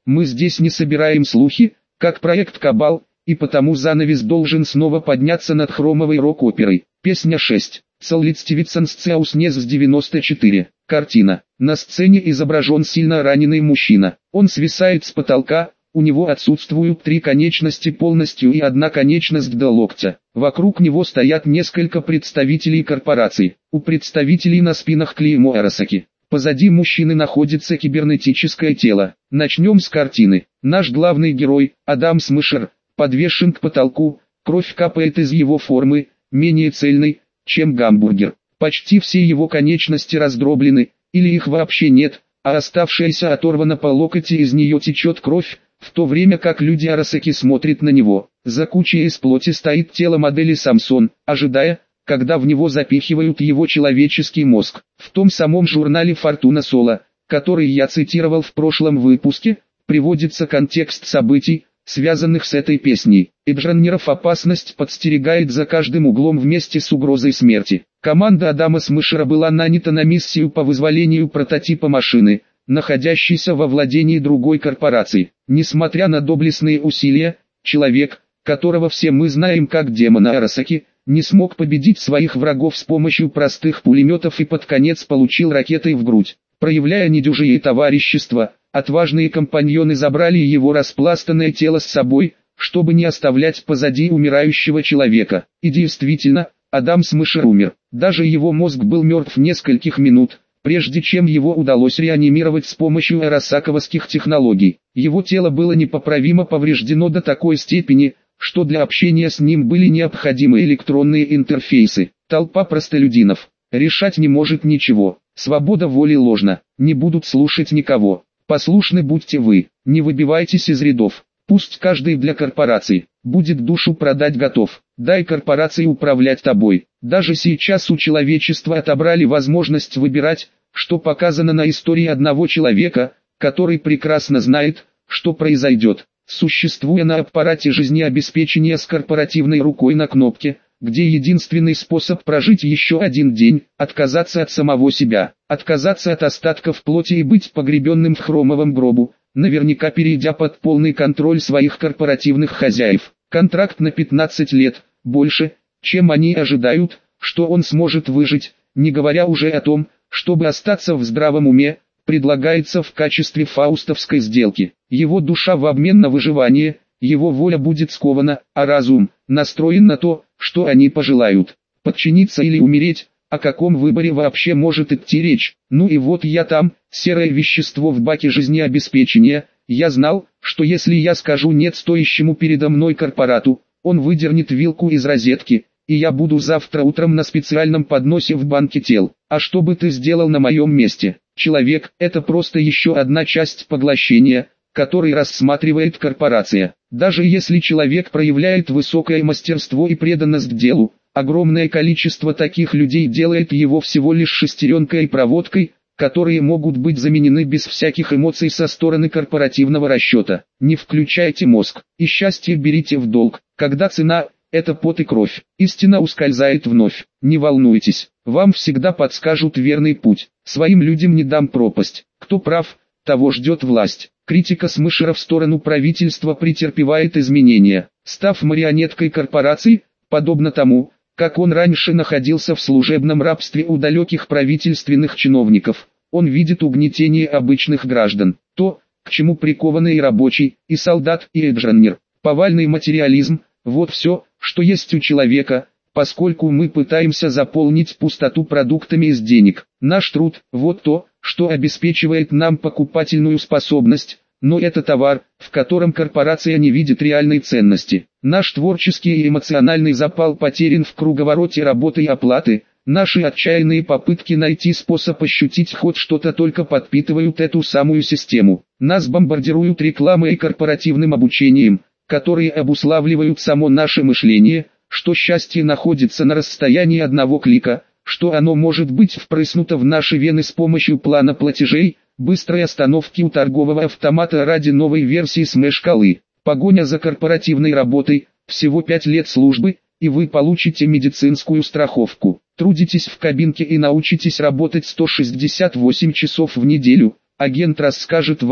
Мы здесь не собираем слухи, как проект «Кабал», и потому занавес должен снова подняться над хромовой рок-оперой. Песня 6. Целлицтивиценсцеус Незс 94. Картина. На сцене изображен сильно раненый мужчина. Он свисает с потолка, у него отсутствуют 3 конечности полностью и 1 конечность до локтя. Вокруг него стоят несколько представителей корпораций. У представителей на спинах клеймо Арасаки. Позади мужчины находится кибернетическое тело. Начнем с картины. Наш главный герой, Адам Смешер, подвешен к потолку, кровь капает из его формы, менее цельной, чем гамбургер. Почти все его конечности раздроблены, или их вообще нет, а оставшаяся оторвана по локоть и из нее течет кровь, в то время как люди Арасаки смотрят на него. За кучей из плоти стоит тело модели Самсон, ожидая, когда в него запихивают его человеческий мозг. В том самом журнале Фортуна Соло, который я цитировал в прошлом выпуске, приводится контекст событий, связанных с этой песней. Эджаннеров опасность подстерегает за каждым углом вместе с угрозой смерти. Команда Адама Смешера была нанята на миссию по вызволению прототипа машины, находящейся во владении другой корпорации. Несмотря на доблестные усилия, человек, которого все мы знаем как демона Арасаки, не смог победить своих врагов с помощью простых пулеметов и под конец получил ракетой в грудь. Проявляя недюжие товарищество, отважные компаньоны забрали его распластанное тело с собой, чтобы не оставлять позади умирающего человека. И действительно, Адам Смешер умер. Даже его мозг был мертв нескольких минут, прежде чем его удалось реанимировать с помощью арасаковских технологий. Его тело было непоправимо повреждено до такой степени, что для общения с ним были необходимы электронные интерфейсы. Толпа простолюдинов решать не может ничего. Свобода воли ложна, не будут слушать никого. Послушны будьте вы, не выбивайтесь из рядов. Пусть каждый для корпорации будет душу продать готов. Дай корпорации управлять тобой. Даже сейчас у человечества отобрали возможность выбирать, что показано на истории одного человека, который прекрасно знает, что произойдет. Существуя на аппарате жизнеобеспечения с корпоративной рукой на кнопке, где единственный способ прожить еще один день – отказаться от самого себя, отказаться от остатков плоти и быть погребенным в хромовом гробу, наверняка перейдя под полный контроль своих корпоративных хозяев. Контракт на 15 лет, больше, чем они ожидают, что он сможет выжить, не говоря уже о том, чтобы остаться в здравом уме, предлагается в качестве фаустовской сделки. Его душа в обмен на выживание, его воля будет скована, а разум настроен на то, что они пожелают. Подчиниться или умереть, о каком выборе вообще может идти речь? Ну и вот я там, серое вещество в баке жизнеобеспечения. Я знал, что если я скажу нет стоящему передо мной корпорату, он выдернет вилку из розетки, и я буду завтра утром на специальном подносе в банке тел. А что бы ты сделал на моем месте? Человек – это просто еще одна часть поглощения, который рассматривает корпорация. Даже если человек проявляет высокое мастерство и преданность к делу, огромное количество таких людей делает его всего лишь шестеренкой и проводкой, которые могут быть заменены без всяких эмоций со стороны корпоративного расчета. Не включайте мозг, и счастье берите в долг, когда цена – это пот и кровь. Истина ускользает вновь. Не волнуйтесь, вам всегда подскажут верный путь. Своим людям не дам пропасть. Кто прав, того ждет власть. Критика Смешера в сторону правительства претерпевает изменения. Став марионеткой корпораций, подобно тому, как он раньше находился в служебном рабстве у далеких правительственных чиновников, он видит угнетение обычных граждан. То, к чему прикованы и рабочий, и солдат, и эджаннер. Повальный материализм – вот все, что есть у человека, поскольку мы пытаемся заполнить пустоту продуктами из денег. Наш труд – вот то, что обеспечивает нам покупательную способность, но это товар, в котором корпорация не видит реальной ценности. Наш творческий и эмоциональный запал потерян в круговороте работы и оплаты. Наши отчаянные попытки найти способ ощутить хоть что-то только подпитывают эту самую систему. Нас бомбардируют рекламой и корпоративным обучением, которые обуславливают само наше мышление, что счастье находится на расстоянии одного клика, что оно может быть впрыснуто в наши вены с помощью плана платежей, быстрой остановки у торгового автомата ради новой версии смеш-шкалы. Погоня за корпоративной работой, всего 5 лет службы, и вы получите медицинскую страховку. Трудитесь в кабинке и научитесь работать 168 часов в неделю, агент расскажет вам,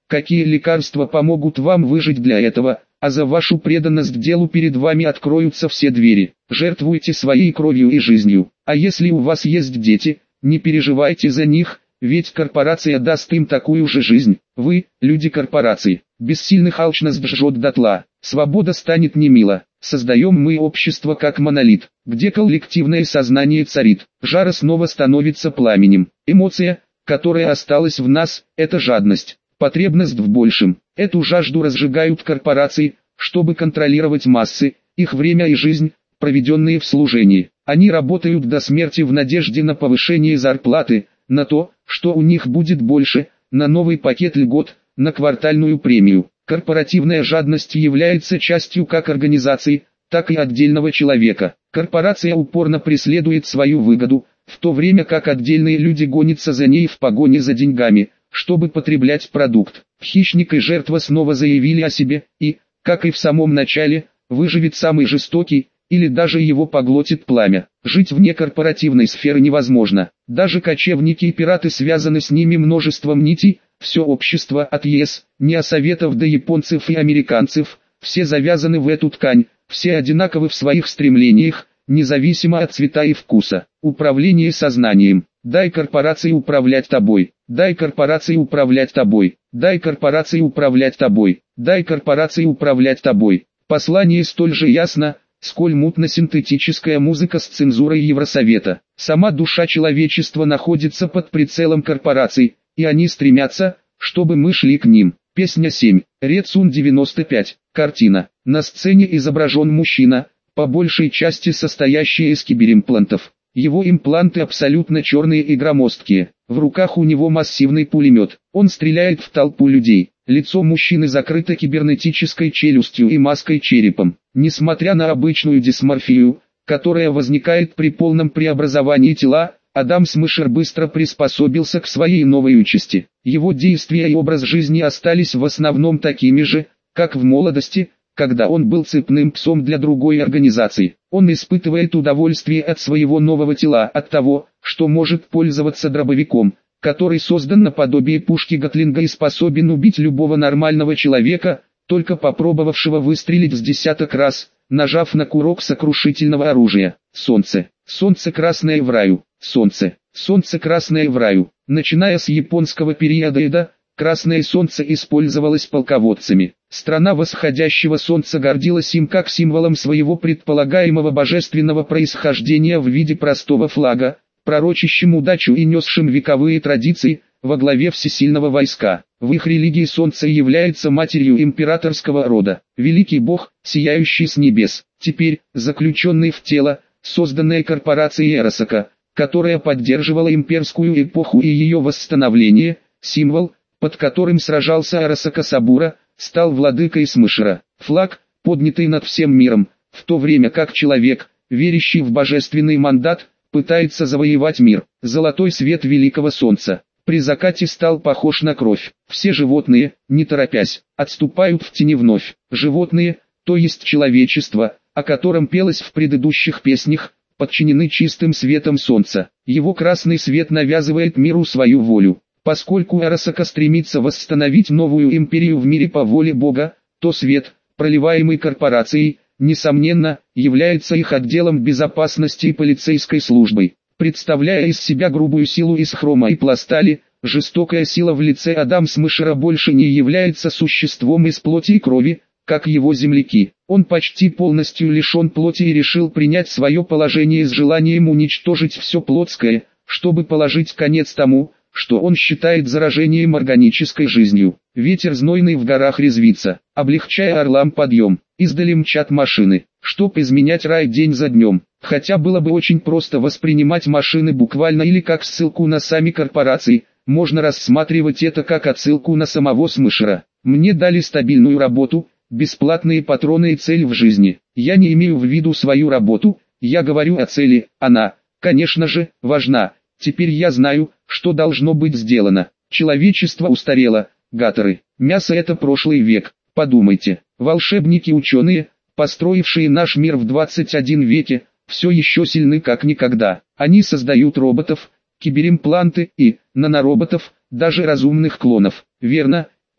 какие лекарства помогут вам выжить для этого, а за вашу преданность делу перед вами откроются все двери. Жертвуйте своей кровью и жизнью. А если у вас есть дети, не переживайте за них, ведь корпорация даст им такую же жизнь. Вы, люди корпорации, бессильных алчность жжет дотла. Свобода станет немила. Создаем мы общество как монолит, где коллективное сознание царит. Жара снова становится пламенем. Эмоция, которая осталась в нас, это жадность. Потребность в большем. Эту жажду разжигают корпорации, чтобы контролировать массы, их время и жизнь, проведенные в служении. Они работают до смерти в надежде на повышение зарплаты, на то, что у них будет больше, на новый пакет льгот, на квартальную премию. Корпоративная жадность является частью как организации, так и отдельного человека. Корпорация упорно преследует свою выгоду, в то время как отдельные люди гонятся за ней в погоне за деньгами, чтобы потреблять продукт. Хищник и жертва снова заявили о себе, и, как и в самом начале, выживет самый жестокий, или даже его поглотит пламя. Жить вне корпоративной сферы невозможно. Даже кочевники и пираты связаны с ними множеством нитей. Все общество от ЕС, неосоветов до японцев и американцев, все завязаны в эту ткань, все одинаковы в своих стремлениях, независимо от цвета и вкуса. Управление сознанием. Дай корпорации управлять тобой. Дай корпорации управлять тобой. Дай корпорации управлять тобой. Дай корпорации управлять тобой. Послание столь же ясно, сколь мутно-синтетическая музыка с цензурой Евросовета. Сама душа человечества находится под прицелом корпораций, и они стремятся, чтобы мы шли к ним. Песня 7. Рецун 95. Картина. На сцене изображен мужчина, по большей части состоящий из киберимплантов. Его импланты абсолютно черные и громоздкие. В руках у него массивный пулемет. Он стреляет в толпу людей. Лицо мужчины закрыто кибернетической челюстью и маской черепом. Несмотря на обычную дисморфию, которая возникает при полном преобразовании тела, Адам Смешер быстро приспособился к своей новой участи. Его действия и образ жизни остались в основном такими же, как в молодости, когда он был цепным псом для другой организации. Он испытывает удовольствие от своего нового тела, от того, что может пользоваться дробовиком, который создан наподобие пушки Гатлинга и способен убить любого нормального человека, только попробовавшего выстрелить с десяток раз, нажав на курок сокрушительного оружия. Солнце. Солнце красное в раю. Солнце. Солнце красное в раю. Начиная с японского периода Эдо, красное солнце использовалось полководцами. Страна восходящего солнца гордилась им как символом своего предполагаемого божественного происхождения в виде простого флага, пророчащим удачу и несшим вековые традиции, во главе всесильного войска. В их религии солнце является матерью императорского рода, великий бог, сияющий с небес. Теперь, заключенный в тело, созданное корпорацией Арасака, которая поддерживала имперскую эпоху и ее восстановление, символ, под которым сражался Арасака Сабура, стал владыкой Смешера. Флаг, поднятый над всем миром, в то время как человек, верящий в божественный мандат, пытается завоевать мир. Золотой свет великого солнца при закате стал похож на кровь. Все животные, не торопясь, отступают в тени вновь. Животные, то есть человечество, о котором пелось в предыдущих песнях, подчинены чистым светом солнца. Его красный свет навязывает миру свою волю. Поскольку Арасака стремится восстановить новую империю в мире по воле Бога, то свет, проливаемый корпорацией, несомненно, является их отделом безопасности и полицейской службой. Представляя из себя грубую силу из хрома и пластали, жестокая сила в лице Адам Смешера больше не является существом из плоти и крови, как его земляки. Он почти полностью лишен плоти и решил принять свое положение с желанием уничтожить все плотское, чтобы положить конец тому, что он считает заражением органической жизнью. Ветер знойный в горах резвится, облегчая орлам подъем. Издали мчат машины, чтоб изменять рай день за днем. Хотя было бы очень просто воспринимать машины буквально или как ссылку на сами корпорации, можно рассматривать это как отсылку на самого Смешера. Мне дали стабильную работу, бесплатные патроны и цель в жизни. Я не имею в виду свою работу, я говорю о цели, она, конечно же, важна. Теперь я знаю, что должно быть сделано. Человечество устарело, гаторы. Мясо это прошлый век. Подумайте, волшебники-ученые, построившие наш мир в 21 веке, все еще сильны как никогда. Они создают роботов, киберимпланты и нанороботов, даже разумных клонов. Верно,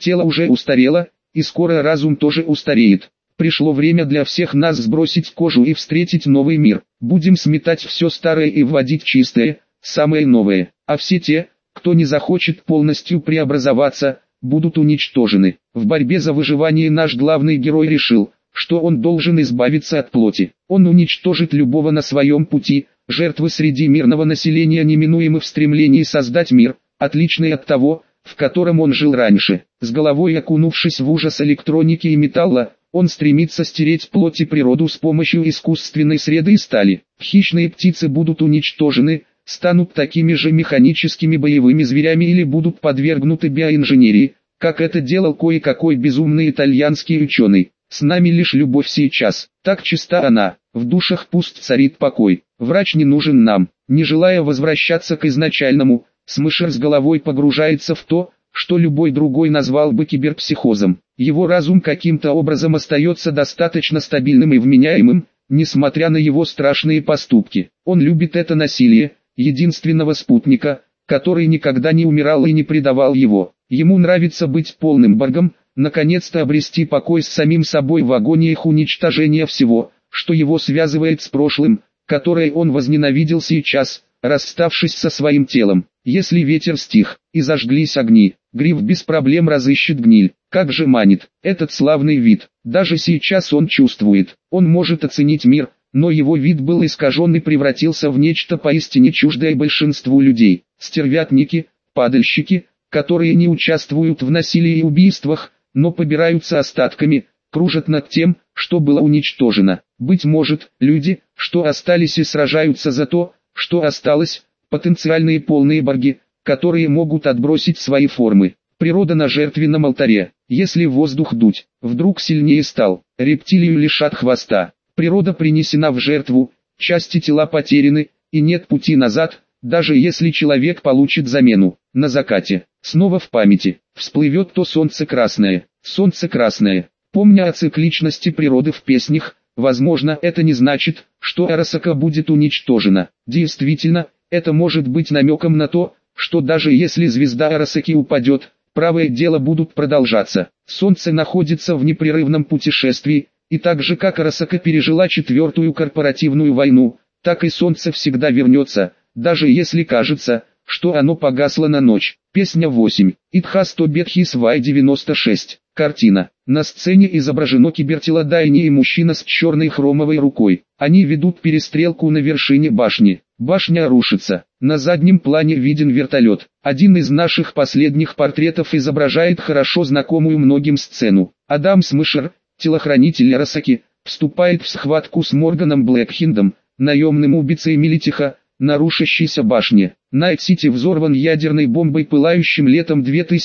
Тело уже устарело, и скоро разум тоже устареет. Пришло время для всех нас сбросить кожу и встретить новый мир. Будем сметать все старое и вводить чистое, самое новое. А все те, кто не захочет полностью преобразоваться, будут уничтожены. В борьбе за выживание наш главный герой решил, что он должен избавиться от плоти. Он уничтожит любого на своем пути. Жертвы среди мирного населения неминуемы в стремлении создать мир, отличный от того, в котором он жил раньше. С головой окунувшись в ужас электроники и металла, он стремится стереть плоть и природу с помощью искусственной среды и стали. Хищные птицы будут уничтожены, станут такими же механическими боевыми зверями или будут подвергнуты биоинженерии, как это делал кое-какой безумный итальянский ученый. С нами лишь любовь сейчас, так чиста она, в душах пуст царит покой. Врач не нужен нам, не желая возвращаться к изначальному, Смешер с головой погружается в то, что любой другой назвал бы киберпсихозом. Его разум каким-то образом остается достаточно стабильным и вменяемым, несмотря на его страшные поступки. Он любит это насилие, единственного спутника, который никогда не умирал и не предавал его. Ему нравится быть полным боргом, наконец-то обрести покой с самим собой в агониях уничтожения всего, что его связывает с прошлым, которое он возненавидел сейчас, расставшись со своим телом. Если ветер стих, и зажглись огни, Гриф без проблем разыщет гниль. Как же манит этот славный вид. Даже сейчас он чувствует, он может оценить мир, но его вид был искажен и превратился в нечто поистине чуждое большинству людей. Стервятники, падальщики, которые не участвуют в насилии и убийствах, но побираются остатками, кружат над тем, что было уничтожено. Быть может, люди, что остались и сражаются за то, что осталось, потенциальные полные борги, которые могут отбросить свои формы. Природа на жертвенном алтаре. Если воздух дуть, вдруг сильнее стал, рептилию лишат хвоста. Природа принесена в жертву, части тела потеряны, и нет пути назад, даже если человек получит замену. На закате, снова в памяти, всплывет то солнце красное. Солнце красное. Помня о цикличности природы в песнях, возможно, это не значит, что Арасака будет уничтожена. Действительно, это может быть намеком на то, что даже если звезда Арасаки упадет, правые дела будут продолжаться. Солнце находится в непрерывном путешествии, и так же как Арасака пережила четвертую корпоративную войну, так и Солнце всегда вернется, даже если кажется, что оно погасло на ночь. Песня 8. Итхасто Бетхис Вай 96. Картина. На сцене изображено кибертелодайни и мужчина с черной хромовой рукой. Они ведут перестрелку на вершине башни. Башня рушится. На заднем плане виден вертолет. Один из наших последних портретов изображает хорошо знакомую многим сцену. Адам Смешер, телохранитель Арасаки, вступает в схватку с Морганом Блэкхиндом, наемным убийцей Милитиха, на рушащейся башне. Найт-Сити взорван ядерной бомбой пылающим летом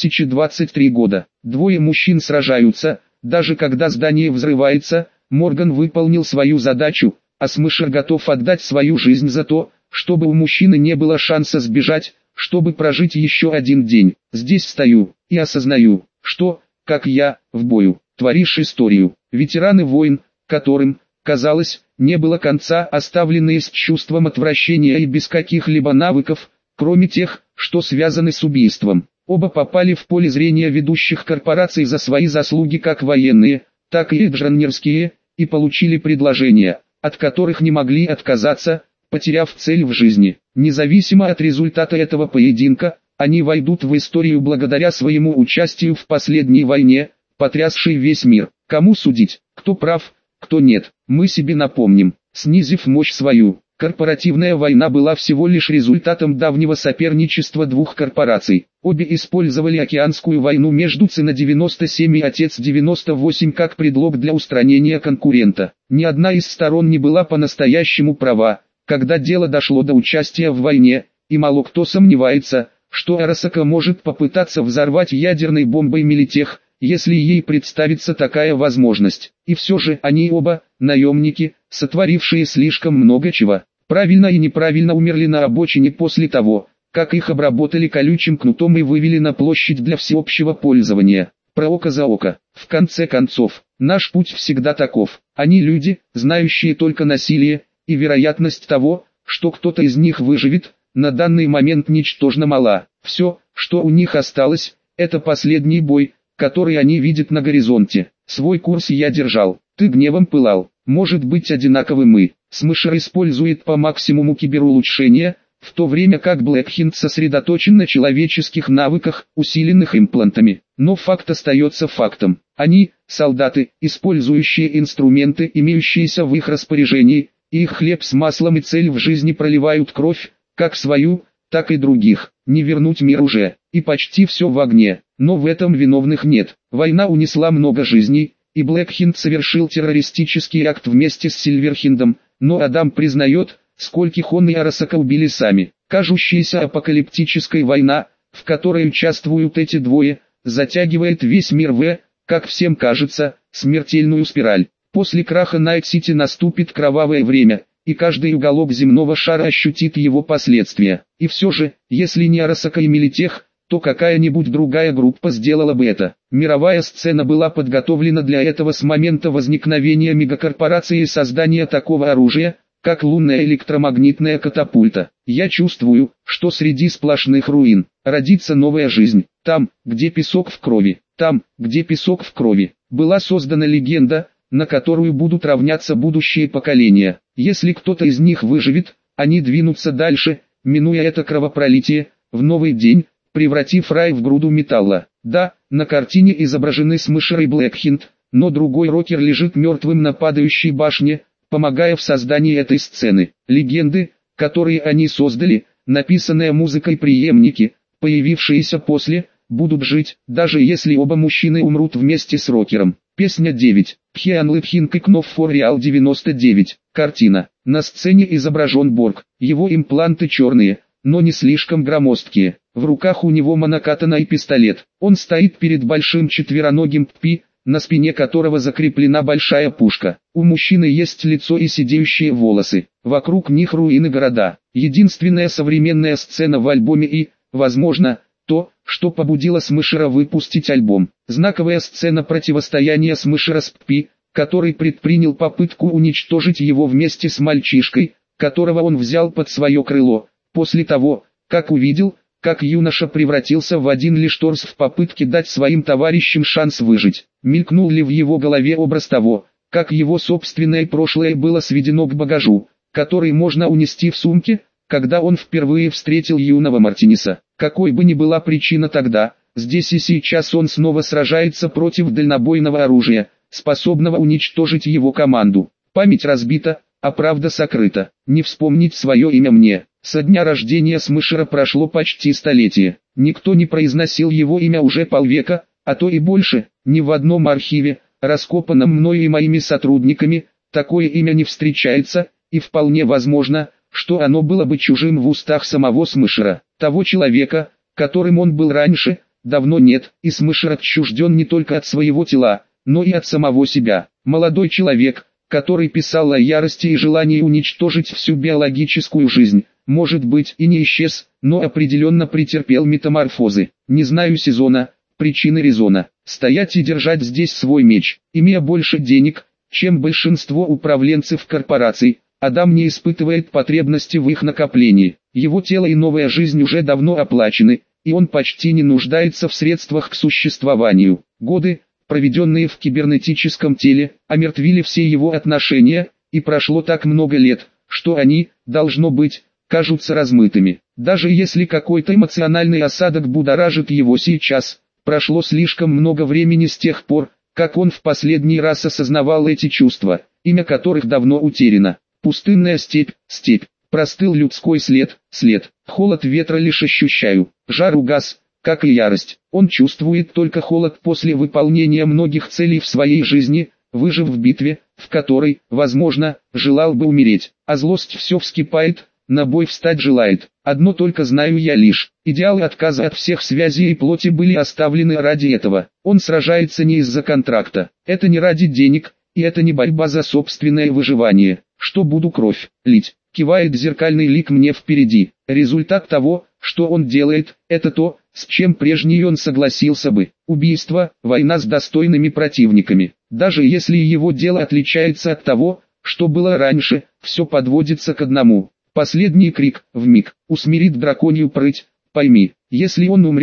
2023 года. Двое мужчин сражаются, даже когда здание взрывается. Морган выполнил свою задачу, а Смешер готов отдать свою жизнь за то, чтобы у мужчины не было шанса сбежать, чтобы прожить еще один день. Здесь стою и осознаю, что, как я, в бою, творишь историю. Ветераны войн, которым, казалось, не было конца, оставленные с чувством отвращения и без каких-либо навыков, кроме тех, что связаны с убийством. Оба попали в поле зрения ведущих корпораций за свои заслуги как военные, так и инженерские, и получили предложения, от которых не могли отказаться, потеряв цель в жизни. Независимо от результата этого поединка, они войдут в историю благодаря своему участию в последней войне, потрясшей весь мир. Кому судить, кто прав, кто нет, мы себе напомним, снизив мощь свою. Корпоративная война была всего лишь результатом давнего соперничества двух корпораций. Обе использовали океанскую войну между ЦИ-97 и Отец-98 как предлог для устранения конкурента. Ни одна из сторон не была по-настоящему права, когда дело дошло до участия в войне, и мало кто сомневается, что Арасака может попытаться взорвать ядерной бомбой Милитех, если ей представится такая возможность. И все же они оба, наемники, сотворившие слишком много чего, правильно и неправильно умерли на обочине после того, как их обработали колючим кнутом и вывели на площадь для всеобщего пользования. Про око за око. В конце концов, наш путь всегда таков. Они люди, знающие только насилие, и вероятность того, что кто-то из них выживет, на данный момент ничтожно мала. Все, что у них осталось, это последний бой, который они видят на горизонте. Свой курс я держал, ты гневом пылал. Может быть одинаковы мы. Смышер использует по максимуму киберулучшения, в то время как Блэкхинд сосредоточен на человеческих навыках, усиленных имплантами. Но факт остается фактом. Они, солдаты, использующие инструменты, имеющиеся в их распоряжении, и их хлеб с маслом и цель в жизни проливают кровь, как свою, так и других. Не вернуть мир уже, и почти все в огне. Но в этом виновных нет. Война унесла много жизней, и Блэкхинд совершил террористический акт вместе с Сильверхиндом, но Адам признает, скольких он и Арасака убили сами. Кажущаяся апокалиптическая война, в которой участвуют эти двое, затягивает весь мир в, как всем кажется, смертельную спираль. После краха Найт-Сити наступит кровавое время, и каждый уголок земного шара ощутит его последствия. И все же, если не Арасака и Милитех, то какая-нибудь другая группа сделала бы это. Мировая сцена была подготовлена для этого с момента возникновения мегакорпорации и создания такого оружия, как лунная электромагнитная катапульта. Я чувствую, что среди сплошных руин родится новая жизнь. Там, где песок в крови, там, где песок в крови, была создана легенда, на которую будут равняться будущие поколения. Если кто-то из них выживет, они двинутся дальше, минуя это кровопролитие, в новый день, превратив рай в груду металла. Да, на картине изображены Смышер и Блэкхинд, но другой рокер лежит мертвым на падающей башне, помогая в создании этой сцены. Легенды, которые они создали, написанные музыкой преемники, появившиеся после, будут жить, даже если оба мужчины умрут вместе с рокером. Песня 9. Пхиан Липхинг и Кноф for Real 99. Картина. На сцене изображен Борг. Его импланты черные, но не слишком громоздкие. В руках у него монокатана и пистолет. Он стоит перед большим четвероногим Ппи, на спине которого закреплена большая пушка. У мужчины есть лицо и сидеющие волосы. Вокруг них руины города. Единственная современная сцена в альбоме и, возможно, то, что побудило Смышера выпустить альбом. Знаковая сцена противостояния Смышера с Ппи, который предпринял попытку уничтожить его вместе с мальчишкой, которого он взял под свое крыло, после того, как увидел, как юноша превратился в один лишь торс в попытке дать своим товарищам шанс выжить. Мелькнул ли в его голове образ того, как его собственное прошлое было сведено к багажу, который можно унести в сумке, когда он впервые встретил юного Мартинеса. Какой бы ни была причина тогда, здесь и сейчас он снова сражается против дальнобойного оружия, способного уничтожить его команду. Память разбита, а правда сокрыта. Не вспомнить свое имя мне. Со дня рождения Смышера прошло почти столетие. Никто не произносил его имя уже полвека, а то и больше. Ни в одном архиве, раскопанном мною и моими сотрудниками, такое имя не встречается, и вполне возможно, что оно было бы чужим в устах самого Смышера. Того человека, которым он был раньше, давно нет, и Смышер отчужден не только от своего тела, но и от самого себя. Молодой человек, который писал о ярости и желании уничтожить всю биологическую жизнь, может быть и не исчез, но определенно претерпел метаморфозы. Не знаю сезона, причины резона. Стоять и держать здесь свой меч, имея больше денег, чем большинство управленцев корпораций, Адам не испытывает потребности в их накоплении. Его тело и новая жизнь уже давно оплачены, и он почти не нуждается в средствах к существованию. Годы, проведенные в кибернетическом теле, омертвили все его отношения, и прошло так много лет, что они, должно быть, кажутся размытыми. Даже если какой-то эмоциональный осадок будоражит его сейчас, прошло слишком много времени с тех пор, как он в последний раз осознавал эти чувства, имя которых давно утеряно. Пустынная степь, степь, простыл людской след, след, холод ветра лишь ощущаю, жар угас, как и ярость. Он чувствует только холод после выполнения многих целей в своей жизни, выжив в битве, в которой, возможно, желал бы умереть, а злость все вскипает, на бой встать желает. Одно только знаю я лишь, идеалы отказа от всех связей и плоти были оставлены ради этого. Он сражается не из-за контракта, это не ради денег, и это не борьба за собственное выживание. Что буду кровь лить, кивает зеркальный лик мне впереди. Результат того, что он делает, это то, с чем прежний он согласился бы. Убийство, война с достойными противниками. Даже если его дело отличается от того, что было раньше, все подводится к одному. Последний крик, вмиг, усмирит драконью прыть. Пойми, если он умрет,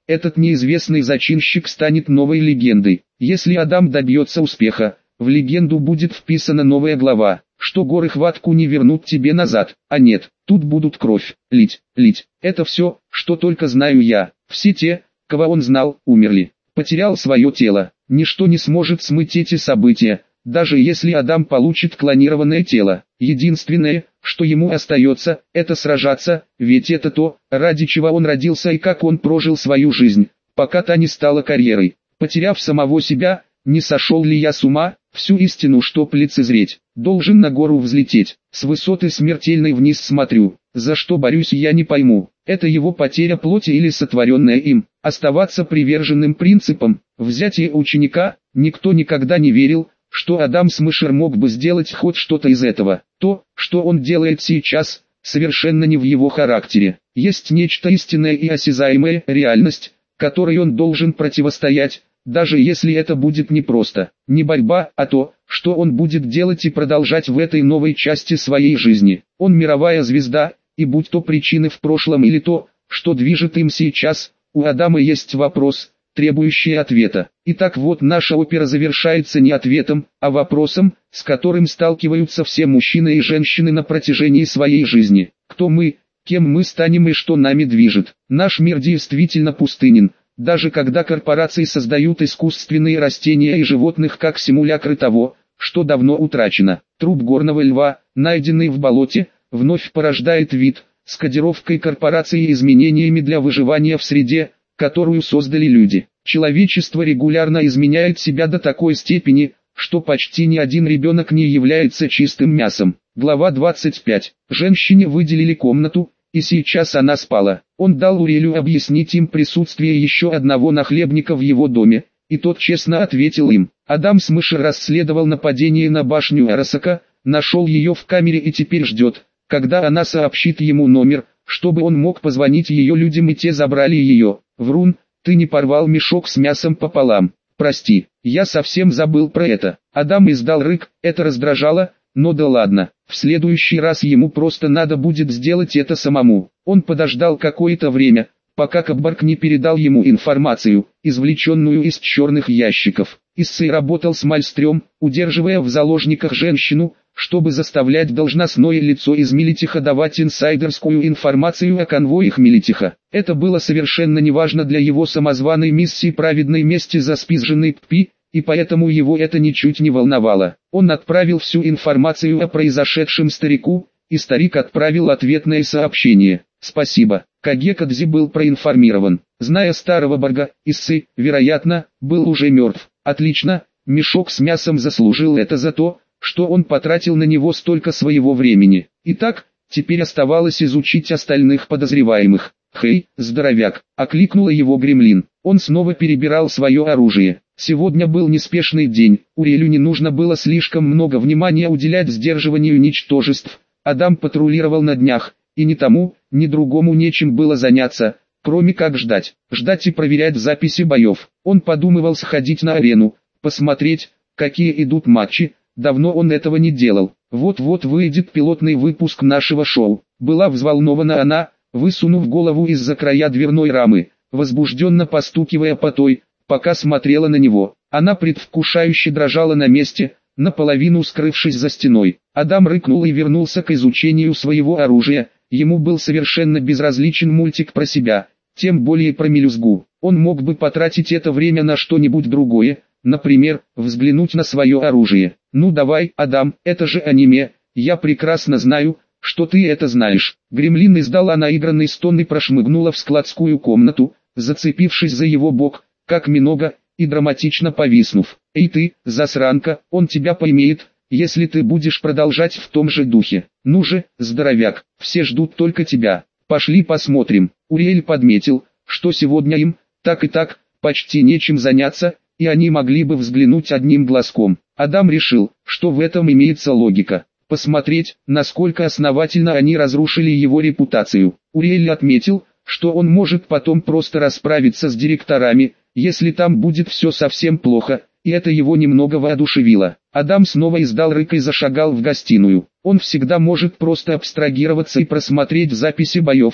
этот неизвестный зачинщик станет новой легендой. Если Адам добьется успеха, в легенду будет вписана новая глава, что горы хватку не вернут тебе назад, а нет, тут будут кровь лить. Это все, что только знаю я. Все те, кого он знал, умерли. Потерял свое тело. Ничто не сможет смыть эти события, даже если Адам получит клонированное тело. Единственное, что ему остается, это сражаться, ведь это то, ради чего он родился и как он прожил свою жизнь, пока та не стала карьерой. Потеряв самого себя, не сошел ли я с ума, всю истину чтоб лицезреть, должен на гору взлететь, с высоты смертельной вниз смотрю, за что борюсь я не пойму, это его потеря плоти или сотворенная им, оставаться приверженным принципам, взятие ученика, никто никогда не верил, что Адам Смешер мог бы сделать хоть что-то из этого. То, что он делает сейчас, совершенно не в его характере. Есть нечто истинное и осязаемое, реальность, которой он должен противостоять, даже если это будет не просто, не борьба, а то, что он будет делать и продолжать в этой новой части своей жизни. Он мировая звезда, и будь то причины в прошлом или то, что движет им сейчас, у Адама есть вопрос, требующий ответа. Итак, вот наша опера завершается не ответом, а вопросом, с которым сталкиваются все мужчины и женщины на протяжении своей жизни. Кто мы, кем мы станем и что нами движет? Наш мир действительно пустынен, даже когда корпорации создают искусственные растения и животных как симулякры того, что давно утрачено. Труп горного льва, найденный в болоте, вновь порождает вид, с кодировкой корпорации и изменениями для выживания в среде, которую создали люди. Человечество регулярно изменяет себя до такой степени, что почти ни один ребенок не является чистым мясом. Глава 25. Женщине выделили комнату, и сейчас она спала. Он дал Урелю объяснить им присутствие еще одного нахлебника в его доме, и тот честно ответил им. Адам Смешер расследовал нападение на башню Арасака, нашел ее в камере и теперь ждет, когда она сообщит ему номер, чтобы он мог позвонить ее людям и те забрали ее. Врун, ты не порвал мешок с мясом пополам. Прости, я совсем забыл про это. Адам издал рык, это раздражало, но да ладно, в следующий раз ему просто надо будет сделать это самому. Он подождал какое-то время, пока Каббарк не передал ему информацию, извлеченную из черных ящиков. Иссей работал с Мальстрём, удерживая в заложниках женщину, чтобы заставлять должностное лицо из Милитиха давать инсайдерскую информацию о конвоях Милитиха. Это было совершенно неважно для его самозваной миссии праведной мести за спизженный Ппи, и поэтому его это ничуть не волновало. Он отправил всю информацию о произошедшем старику, и старик отправил ответное сообщение. Спасибо. Кагекадзи был проинформирован. Зная старого Барга, Иссей, вероятно, был уже мертв. Отлично, мешок с мясом заслужил это за то, что он потратил на него столько своего времени. Итак, теперь оставалось изучить остальных подозреваемых. «Хей, здоровяк!» — окликнула его гремлин. Он снова перебирал свое оружие. Сегодня был неспешный день, Урелю не нужно было слишком много внимания уделять сдерживанию ничтожеств. Адам патрулировал на днях, и ни тому, ни другому нечем было заняться, кроме как ждать. Ждать и проверять записи боев. Он подумывал сходить на арену, посмотреть, какие идут матчи. Давно он этого не делал. Вот-вот выйдет пилотный выпуск нашего шоу. Была взволнована она, высунув голову из-за края дверной рамы, возбужденно постукивая по той, пока смотрела на него. Она предвкушающе дрожала на месте, наполовину скрывшись за стеной. Адам рыкнул и вернулся к изучению своего оружия. Ему был совершенно безразличен мультик про себя, тем более про мелюзгу. Он мог бы потратить это время на что-нибудь другое, например, взглянуть на свое оружие. «Ну давай, Адам, это же аниме, я прекрасно знаю, что ты это знаешь». Гремлин издала наигранный стон и прошмыгнула в складскую комнату, зацепившись за его бок, как минога, и драматично повиснув. «Эй ты, засранка, он тебя поймеет, если ты будешь продолжать в том же духе. Ну же, здоровяк, все ждут только тебя. Пошли посмотрим». Уриэль подметил, что сегодня им, так и так, почти нечем заняться, и они могли бы взглянуть одним глазком. Адам решил, что в этом имеется логика. Посмотреть, насколько основательно они разрушили его репутацию. Уриэль отметил, что он может потом просто расправиться с директорами, если там будет все совсем плохо, и это его немного воодушевило. Адам снова издал рык и зашагал в гостиную. Он всегда может просто абстрагироваться и просмотреть записи боев,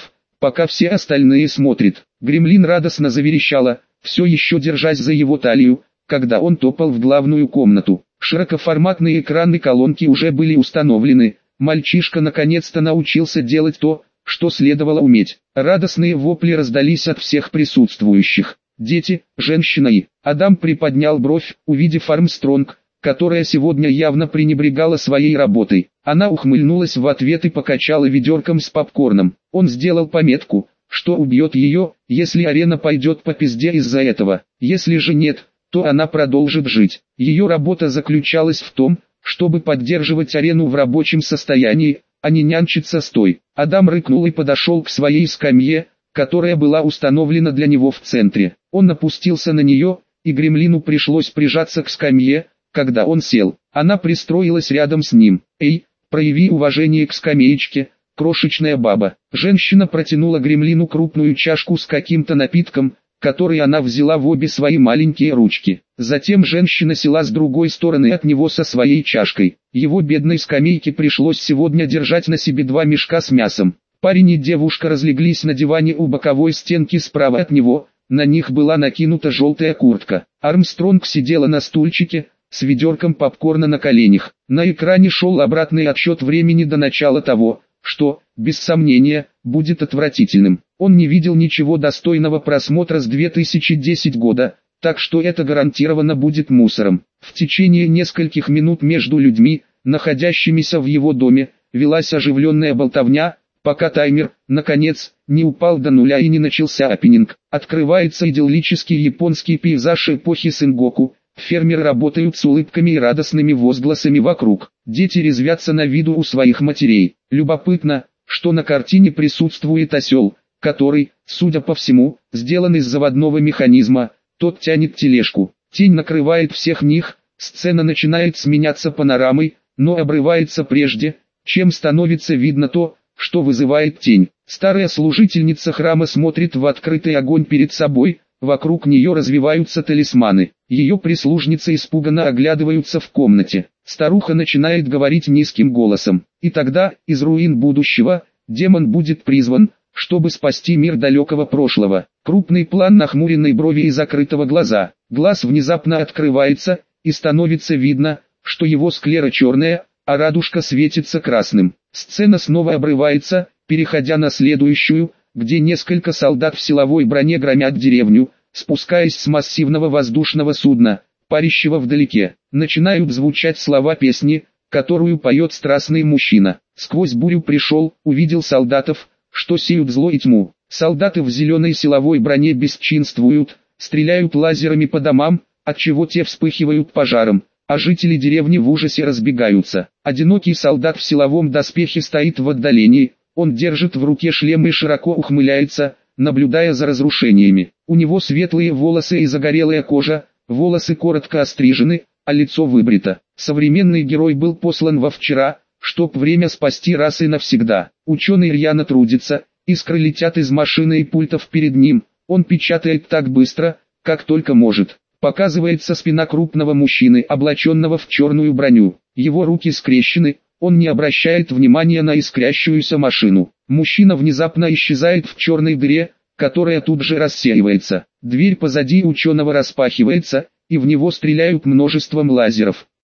пока все остальные смотрят. Гремлин радостно заверещала, все еще держась за его талию, когда он топал в главную комнату. Широкоформатные экраны колонки уже были установлены, мальчишка наконец-то научился делать то, что следовало уметь. Радостные вопли раздались от всех присутствующих. Дети, женщина и... Адам приподнял бровь, увидев Армстронг, которая сегодня явно пренебрегала своей работой. Она ухмыльнулась в ответ и покачала ведерком с попкорном. Он сделал пометку, что убьет ее, если арена пойдет по пизде из-за этого. Если же нет, то она продолжит жить. Ее работа заключалась в том, чтобы поддерживать арену в рабочем состоянии, а не нянчиться с той. Адам рыкнул и подошел к своей скамье, которая была установлена для него в центре. Он опустился на нее, и Гремлину пришлось прижаться к скамье, когда он сел. Она пристроилась рядом с ним. «Эй, прояви уважение к скамеечке, крошечная баба». Женщина протянула Гремлину крупную чашку с каким-то напитком, который она взяла в обе свои маленькие ручки. Затем женщина села с другой стороны от него со своей чашкой. Его бедной скамейке пришлось сегодня держать на себе 2 мешка с мясом. Парень и девушка разлеглись на диване у боковой стенки справа от него, на них была накинута желтая куртка. Армстронг сидела на стульчике, с ведерком попкорна на коленях. На экране шел обратный отсчет времени до начала того, что, без сомнения, будет отвратительным. Он не видел ничего достойного просмотра с 2010 года, так что это гарантированно будет мусором. В течение нескольких минут между людьми, находящимися в его доме, велась оживленная болтовня, пока таймер, наконец, не упал до нуля и не начался опенинг. Открывается идиллический японский пейзаж эпохи Сенгоку. Фермеры работают с улыбками и радостными возгласами вокруг. Дети резвятся на виду у своих матерей. Любопытно, что на картине присутствует осел, который, судя по всему, сделан из заводного механизма. Тот тянет тележку. Тень накрывает всех них, сцена начинает сменяться панорамой, но обрывается прежде, чем становится видно то, что вызывает тень. Старая служительница храма смотрит в открытый огонь перед собой, вокруг нее развиваются талисманы. Ее прислужницы испуганно оглядываются в комнате. Старуха начинает говорить низким голосом. И тогда, из руин будущего, демон будет призван, чтобы спасти мир далекого прошлого. Крупный план нахмуренной брови и закрытого глаза. Глаз внезапно открывается, и становится видно, что его склера черная, а радужка светится красным. Сцена снова обрывается, переходя на следующую, где несколько солдат в силовой броне громят деревню, спускаясь с массивного воздушного судна, парящего вдалеке. Начинают звучать слова песни, которую поет страстный мужчина. Сквозь бурю пришел, увидел солдатов, что сеют зло и тьму. Солдаты в зеленой силовой броне бесчинствуют, стреляют лазерами по домам, отчего те вспыхивают пожаром, а жители деревни в ужасе разбегаются. Одинокий солдат в силовом доспехе стоит в отдалении, он держит в руке шлем и широко ухмыляется, наблюдая за разрушениями. У него светлые волосы и загорелая кожа, волосы коротко острижены, а лицо выбрито. Современный герой был послан во вчера, чтоб время спасти раз и навсегда. Ученый рьяно трудится, искры летят из машины и пультов перед ним, он печатает так быстро, как только может. Показывается спина крупного мужчины, облаченного в черную броню. Его руки скрещены, он не обращает внимания на искрящуюся машину. Мужчина внезапно исчезает в черной дыре, которая тут же рассеивается. Дверь позади ученого распахивается, и в него стреляют множеством лазеров.